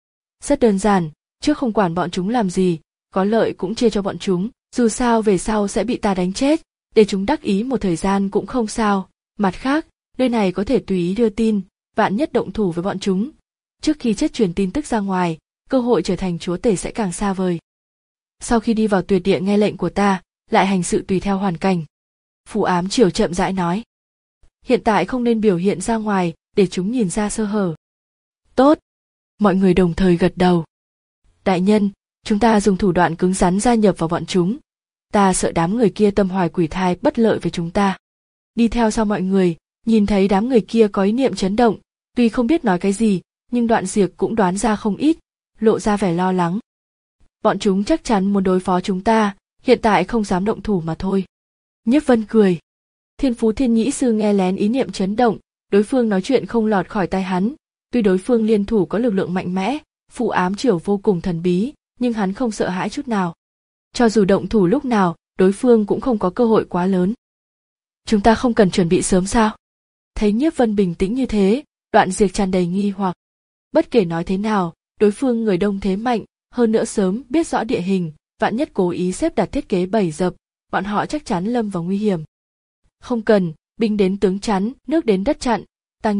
Rất đơn giản, trước không quản bọn chúng làm gì, có lợi cũng chia cho bọn chúng, dù sao về sau sẽ bị ta đánh chết, để chúng đắc ý một thời gian cũng không sao. Mặt khác, nơi này có thể tùy ý đưa tin, vạn nhất động thủ với bọn chúng. Trước khi chết truyền tin tức ra ngoài, cơ hội trở thành chúa tể sẽ càng xa vời. Sau khi đi vào tuyệt địa nghe lệnh của ta, lại hành sự tùy theo hoàn cảnh. Phù Ám Triều chậm rãi nói. Hiện tại không nên biểu hiện ra ngoài, để chúng nhìn ra sơ hở. Tốt. Mọi người đồng thời gật đầu. Đại nhân, chúng ta dùng thủ đoạn cứng rắn gia nhập vào bọn chúng. Ta sợ đám người kia tâm hoài quỷ thai bất lợi với chúng ta. Đi theo sau mọi người, nhìn thấy đám người kia có ý niệm chấn động, tuy không biết nói cái gì, nhưng Đoạn Diệp cũng đoán ra không ít, lộ ra vẻ lo lắng. Bọn chúng chắc chắn muốn đối phó chúng ta, hiện tại không dám động thủ mà thôi. Nhiếp Vân cười. Thiên Phú Thiên Nhĩ Sư nghe lén ý niệm chấn động, đối phương nói chuyện không lọt khỏi tai hắn, tuy đối phương liên thủ có lực lượng mạnh mẽ, Phù Ám Triều vô cùng thần bí, nhưng hắn không sợ hãi chút nào. Cho dù động thủ lúc nào, đối phương cũng không có cơ hội quá lớn. Chúng ta không cần chuẩn bị sớm sao? Thấy Nhiếp Vân bình tĩnh như thế, Đoạn Diệp tràn đầy nghi hoặc. Bất kể nói thế nào, đối phương người đông thế mạnh, hơn nữa sớm biết rõ địa hình, vạn nhất cố ý xếp đặt thiết kế bẫy dập, bọn họ chắc chắn lâm vào nguy hiểm. Không cần, binh đến tướng chắn, nước đến đất chặn, ta nghĩ,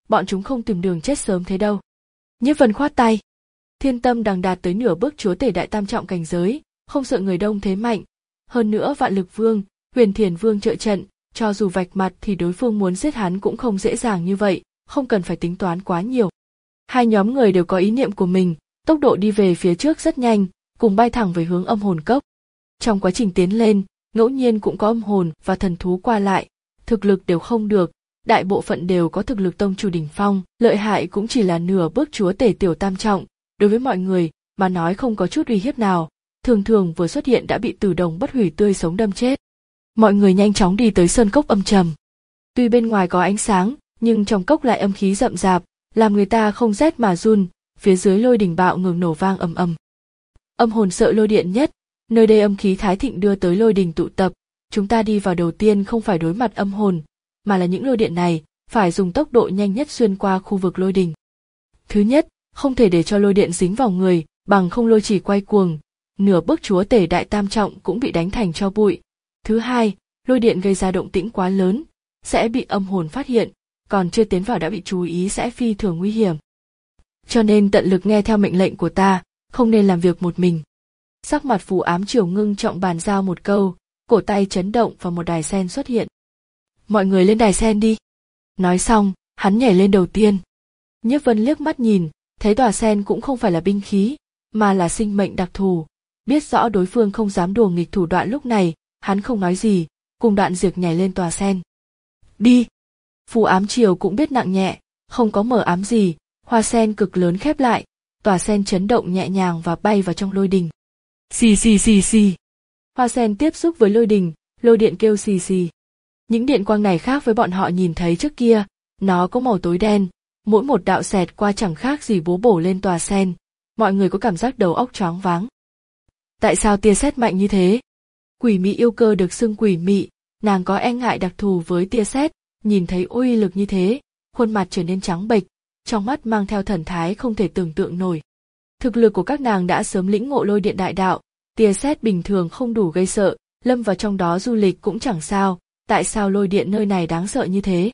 bọn chúng không tìm đường chết sớm thế đâu. Nhiếp Vân khoát tay. Thiên Tâm đang đạt tới nửa bước chúa tể đại tam trọng cảnh giới, không sợ người đông thế mạnh. Hơn nữa Vạn Lực Vương, Huyền Thiền Vương trợ trận, cho dù vạch mặt thì đối phương muốn giết hắn cũng không dễ dàng như vậy, không cần phải tính toán quá nhiều. Hai nhóm người đều có ý niệm của mình, tốc độ đi về phía trước rất nhanh, cùng bay thẳng về hướng âm hồn cốc. Trong quá trình tiến lên, ngẫu nhiên cũng có âm hồn và thần thú qua lại, thực lực đều không được, đại bộ phận đều có thực lực tông chủ đỉnh phong, lợi hại cũng chỉ là nửa bước chúa tể tiểu tam trọng, đối với mọi người mà nói không có chút uy hiếp nào, thường thường vừa xuất hiện đã bị Tử Đồng Bất Hủy tươi sống đâm chết. Mọi người nhanh chóng đi tới sơn cốc âm trầm. Tuy bên ngoài có ánh sáng, nhưng trong cốc lại âm khí rậm rạp, làm người ta không rét mà run, phía dưới lôi đỉnh bạo ngừng nổ vang ầm ầm. Âm hồn sợ lôi điện nhất, nơi đây âm khí thái thịnh đưa tới lôi đỉnh tụ tập, chúng ta đi vào đầu tiên không phải đối mặt âm hồn, mà là những lôi điện này, phải dùng tốc độ nhanh nhất xuyên qua khu vực lôi đỉnh. Thứ nhất, không thể để cho lôi điện dính vào người, bằng không lôi chỉ quay cuồng, nửa bước chúa tể đại tam trọng cũng bị đánh thành tro bụi. Thứ hai, lôi điện gây ra động tĩnh quá lớn, sẽ bị âm hồn phát hiện, còn chưa tiến vào đã bị chú ý sẽ phi thường nguy hiểm. Cho nên tận lực nghe theo mệnh lệnh của ta, không nên làm việc một mình. Sắc mặt Phù Ám Triều ngưng trọng bàn giao một câu, cổ tay chấn động và một đài sen xuất hiện. Mọi người lên đài sen đi. Nói xong, hắn nhảy lên đầu tiên. Nhiếp Vân liếc mắt nhìn, thấy tòa sen cũng không phải là binh khí, mà là sinh mệnh đặc thù. Biết rõ đối phương không dám đùa nghịch thủ đoạn lúc này, hắn không nói gì, cùng Đoạn Diệt nhảy lên tòa sen. Đi! Phù Ám Triều cũng biết nặng nhẹ, không có mờ ám gì, hoa sen cực lớn khép lại, tòa sen chấn động nhẹ nhàng và bay vào trong lôi đình. Xì xì xì xì. Hoa sen tiếp xúc với lôi đình, lôi điện kêu xì xì. Những điện quang này khác với bọn họ nhìn thấy trước kia, nó có màu tối đen, mỗi một đạo xẹt qua chẳng khác gì búa bổ lên tòa sen, mọi người có cảm giác đầu óc choáng váng. Tại sao tia sét mạnh như thế? Quỷ mị yêu cơ được xưng quỷ mị, nàng có e ngại đặc thù với tia sét, nhìn thấy uy lực như thế, khuôn mặt trở nên trắng bệch, trong mắt mang theo thần thái không thể tưởng tượng nổi. Thực lực của các nàng đã sớm lĩnh ngộ lôi điện đại đạo, tia sét bình thường không đủ gây sợ, lâm vào trong đó du lịch cũng chẳng sao, tại sao lôi điện nơi này đáng sợ như thế?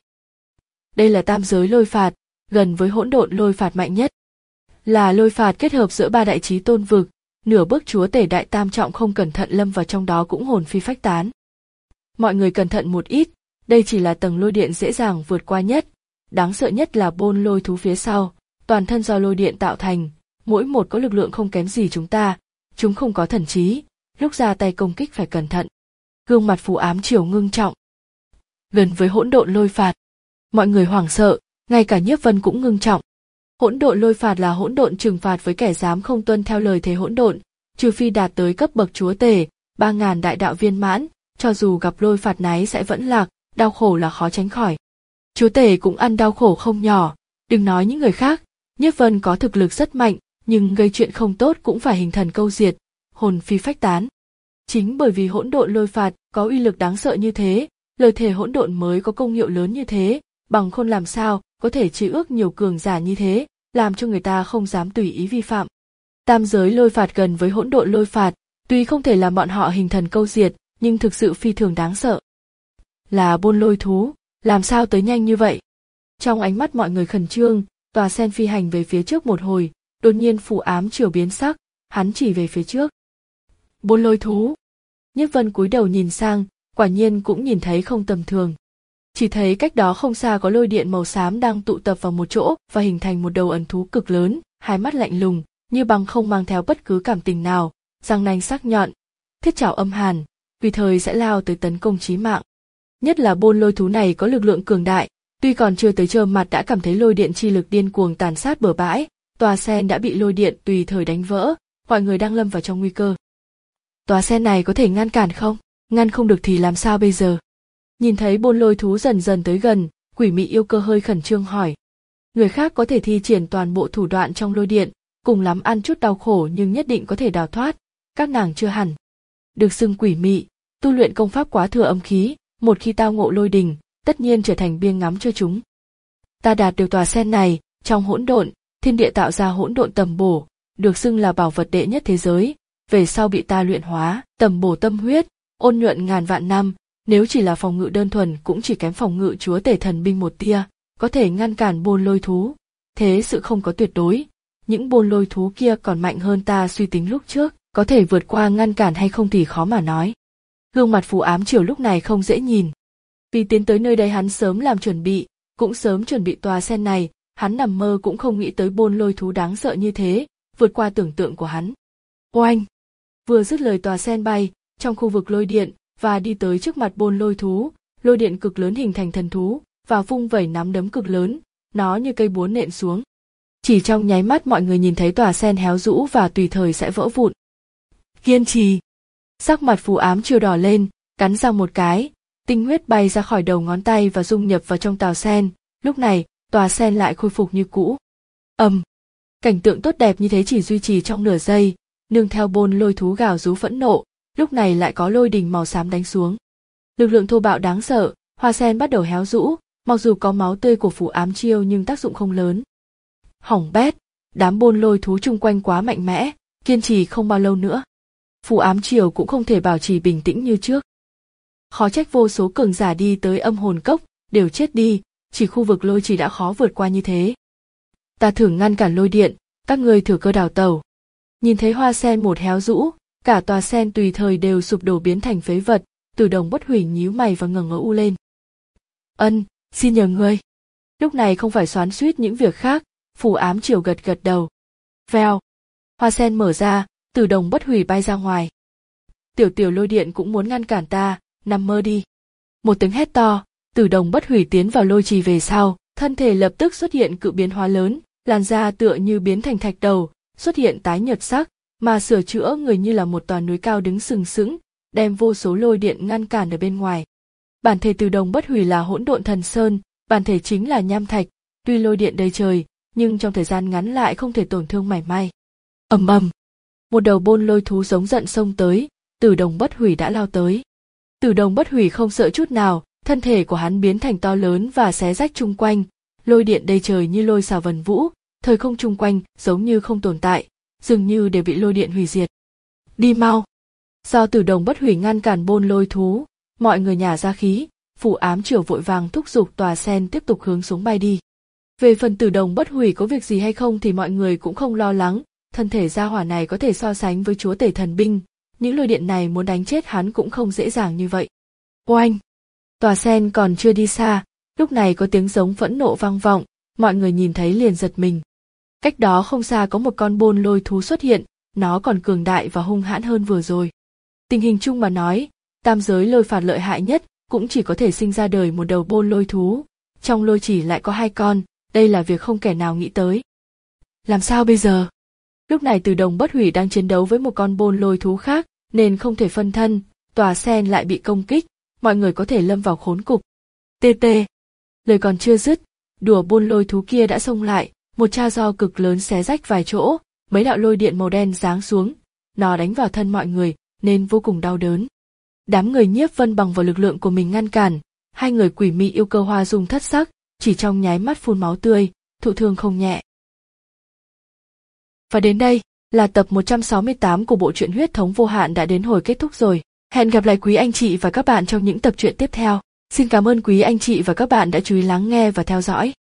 Đây là tam giới lôi phạt, gần với hỗn độn lôi phạt mạnh nhất. Là lôi phạt kết hợp giữa ba đại chí tôn vực, nửa bước chúa tể đại tam trọng không cẩn thận lâm vào trong đó cũng hồn phi phách tán. Mọi người cẩn thận một ít, đây chỉ là tầng lôi điện dễ dàng vượt qua nhất, đáng sợ nhất là bôn lôi thú phía sau, toàn thân do lôi điện tạo thành, mỗi một có lực lượng không kém gì chúng ta, chúng không có thần trí, lúc ra tay công kích phải cẩn thận. Gương mặt Phù Ám Triều ngưng trọng. Gần với hỗn độn lôi phạt, mọi người hoảng sợ, ngay cả Nhiếp Vân cũng ngưng trọng. Hỗn độn lôi phạt là hỗn độn trừng phạt với kẻ dám không tuân theo lời thề hỗn độn, trừ phi đạt tới cấp bậc chúa tể, ba ngàn đại đạo viên mãn, cho dù gặp lôi phạt náy sẽ vẫn lạc, đau khổ là khó tránh khỏi. Chúa tể cũng ăn đau khổ không nhỏ, đừng nói những người khác, Nhiếp Vân có thực lực rất mạnh, nhưng gây chuyện không tốt cũng phải hình thần câu diệt, hồn phi phách tán. Chính bởi vì hỗn độn lôi phạt có uy lực đáng sợ như thế, lời thề hỗn độn mới có công hiệu lớn như thế, bằng khôn làm sao có thể chế ước nhiều cường giả như thế, làm cho người ta không dám tùy ý vi phạm. Tam giới lôi phạt gần với hỗn độn lôi phạt, tuy không thể làm bọn họ hình thần câu diệt, nhưng thực sự phi thường đáng sợ. Là bôn lôi thú, làm sao tới nhanh như vậy? Trong ánh mắt mọi người khẩn trương, tòa sen phi hành về phía trước một hồi, đột nhiên Phù Ám Triều biến sắc, hắn chỉ về phía trước. Bôn lôi thú. Nhiếp Vân cúi đầu nhìn sang, quả nhiên cũng nhìn thấy không tầm thường. Chỉ thấy cách đó không xa có lôi điện màu xám đang tụ tập vào một chỗ và hình thành một đầu ẩn thú cực lớn, hai mắt lạnh lùng, như băng không mang theo bất cứ cảm tình nào, răng nanh sắc nhọn, thiết trảo âm hàn, tùy thời sẽ lao tới tấn công chí mạng. Nhất là bôn lôi thú này có lực lượng cường đại, tuy còn chưa tới trơ mặt đã cảm thấy lôi điện chi lực điên cuồng tàn sát bờ bãi, tòa sen đã bị lôi điện tùy thời đánh vỡ, mọi người đang lâm vào trong nguy cơ. Tòa sen này có thể ngăn cản không? Ngăn không được thì làm sao bây giờ? Nhìn thấy bôn lôi thú dần dần tới gần, quỷ mị yêu cơ hơi khẩn trương hỏi. Người khác có thể thi triển toàn bộ thủ đoạn trong lôi điện, cùng lắm ăn chút đau khổ nhưng nhất định có thể đào thoát, các nàng chưa hẳn. Được xưng quỷ mị, tu luyện công pháp quá thừa âm khí, một khi tao ngộ lôi đình, tất nhiên trở thành biêng ngắm cho chúng. Ta đạt được tòa sen này, trong hỗn độn, thiên địa tạo ra hỗn độn tầm bổ, được xưng là bảo vật đệ nhất thế giới, về sau bị ta luyện hóa, tầm bổ tâm huyết, ôn nhuận ngàn vạn năm, nếu chỉ là phòng ngự đơn thuần cũng chỉ kém phòng ngự chúa tể thần binh một tia, có thể ngăn cản bôn lôi thú. Thế sự không có tuyệt đối, những bôn lôi thú kia còn mạnh hơn ta suy tính lúc trước, có thể vượt qua ngăn cản hay không thì khó mà nói. Gương mặt Phù Ám Triều lúc này không dễ nhìn. Vì tiến tới nơi đây hắn sớm làm chuẩn bị, cũng sớm chuẩn bị tòa sen này, hắn nằm mơ cũng không nghĩ tới bôn lôi thú đáng sợ như thế, vượt qua tưởng tượng của hắn. Oanh! Vừa dứt lời tòa sen bay, trong khu vực lôi điện, và đi tới trước mặt bôn lôi thú, lôi điện cực lớn hình thành thần thú, và vung vẩy nắm đấm cực lớn, nó như cây búa nện xuống. Chỉ trong nháy mắt mọi người nhìn thấy tòa sen héo rũ và tùy thời sẽ vỡ vụn. Kiên trì! Sắc mặt Phù Ám Triều đỏ lên, cắn răng một cái, tinh huyết bay ra khỏi đầu ngón tay và dung nhập vào trong tòa sen, lúc này, tòa sen lại khôi phục như cũ. Ầm! Cảnh tượng tốt đẹp như thế chỉ duy trì trong nửa giây, nương theo bôn lôi thú gào rú phẫn nộ, lúc này lại có lôi đình màu xám đánh xuống. Lực lượng thô bạo đáng sợ, hoa sen bắt đầu héo rũ, mặc dù có máu tươi của Phù Ám Triều nhưng tác dụng không lớn. Hỏng bét, đám bôn lôi thú chung quanh quá mạnh mẽ, kiên trì không bao lâu nữa. Phù Ám Triều cũng không thể bảo trì bình tĩnh như trước. Khó trách vô số cường giả đi tới âm hồn cốc, đều chết đi, chỉ khu vực lôi trì đã khó vượt qua như thế. Ta thử ngăn cản lôi điện, các ngươi thử cơ đào tẩu. Nhìn thấy hoa sen một héo rũ, cả tòa sen tùy thời đều sụp đổ biến thành phế vật, Tử Đồng Bất Hủy nhíu mày và ngẩng ngỡ u lên. Ân, xin nhờ ngươi. Lúc này không phải xoắn xuýt những việc khác, Phù Ám Triều gật gật đầu. Vèo, hoa sen mở ra, Tử Đồng Bất Hủy bay ra ngoài. Tiểu tiểu lôi điện cũng muốn ngăn cản ta, nằm mơ đi. Một tiếng hét to, Tử Đồng Bất Hủy tiến vào lôi trì về sau, thân thể lập tức xuất hiện cự biến hóa lớn, làn da tựa như biến thành thạch đầu, xuất hiện tái nhợt sắc, mà sửa chữa người như là một tòa núi cao đứng sừng sững, đem vô số lôi điện ngăn cản ở bên ngoài. Bản thể Tử Đồng Bất Hủy là Hỗn Độn Thần Sơn, bản thể chính là nham thạch, tuy lôi điện đầy trời, nhưng trong thời gian ngắn lại không thể tổn thương mảy may. Ầm ầm, một đầu bôn lôi thú giống giận xông tới, Tử Đồng Bất Hủy đã lao tới. Tử Đồng Bất Hủy không sợ chút nào, thân thể của hắn biến thành to lớn và xé rách chung quanh, lôi điện đầy trời như lôi xào vần vũ, thời không chung quanh giống như không tồn tại, dường như đều bị lôi điện hủy diệt. Đi mau! Do Tử Đồng Bất Hủy ngăn cản bôn lôi thú, mọi người nhả ra khí, Phù Ám Triều vội vàng thúc giục tòa sen tiếp tục hướng xuống bay đi. Về phần Tử Đồng Bất Hủy có việc gì hay không thì mọi người cũng không lo lắng, thân thể gia hỏa này có thể so sánh với chúa tể thần binh, những lôi điện này muốn đánh chết hắn cũng không dễ dàng như vậy. Oanh! Tòa sen còn chưa đi xa, lúc này có tiếng giống phẫn nộ vang vọng, mọi người nhìn thấy liền giật mình. Cách đó không xa có một con bôn lôi thú xuất hiện, nó còn cường đại và hung hãn hơn vừa rồi. Tình hình chung mà nói, tam giới lôi phạt lợi hại nhất cũng chỉ có thể sinh ra đời một đầu bôn lôi thú, trong lôi chỉ lại có hai con, đây là việc không kẻ nào nghĩ tới. Làm sao bây giờ? Lúc này Tử Đồng Bất Hủy đang chiến đấu với một con bôn lôi thú khác, nên không thể phân thân, tòa sen lại bị công kích, mọi người có thể lâm vào khốn cục. Tê tê. Lời còn chưa dứt, đùa bôn lôi thú kia đã xông lại, một cha do cực lớn xé rách vài chỗ, mấy đạo lôi điện màu đen giáng xuống, nó đánh vào thân mọi người, nên vô cùng đau đớn. Đám người Nhiếp Vân bằng vào lực lượng của mình ngăn cản, hai người quỷ mị yêu cơ Hoa Dung thất sắc, chỉ trong nháy mắt phun máu tươi, thụ thương không nhẹ. Và đến đây là tập một trăm sáu mươi tám của bộ truyện Huyết Thống Vô Hạn đã đến hồi kết thúc rồi. Hẹn gặp lại quý anh chị và các bạn trong những tập truyện tiếp theo. Xin cảm ơn quý anh chị và các bạn đã chú ý lắng nghe và theo dõi.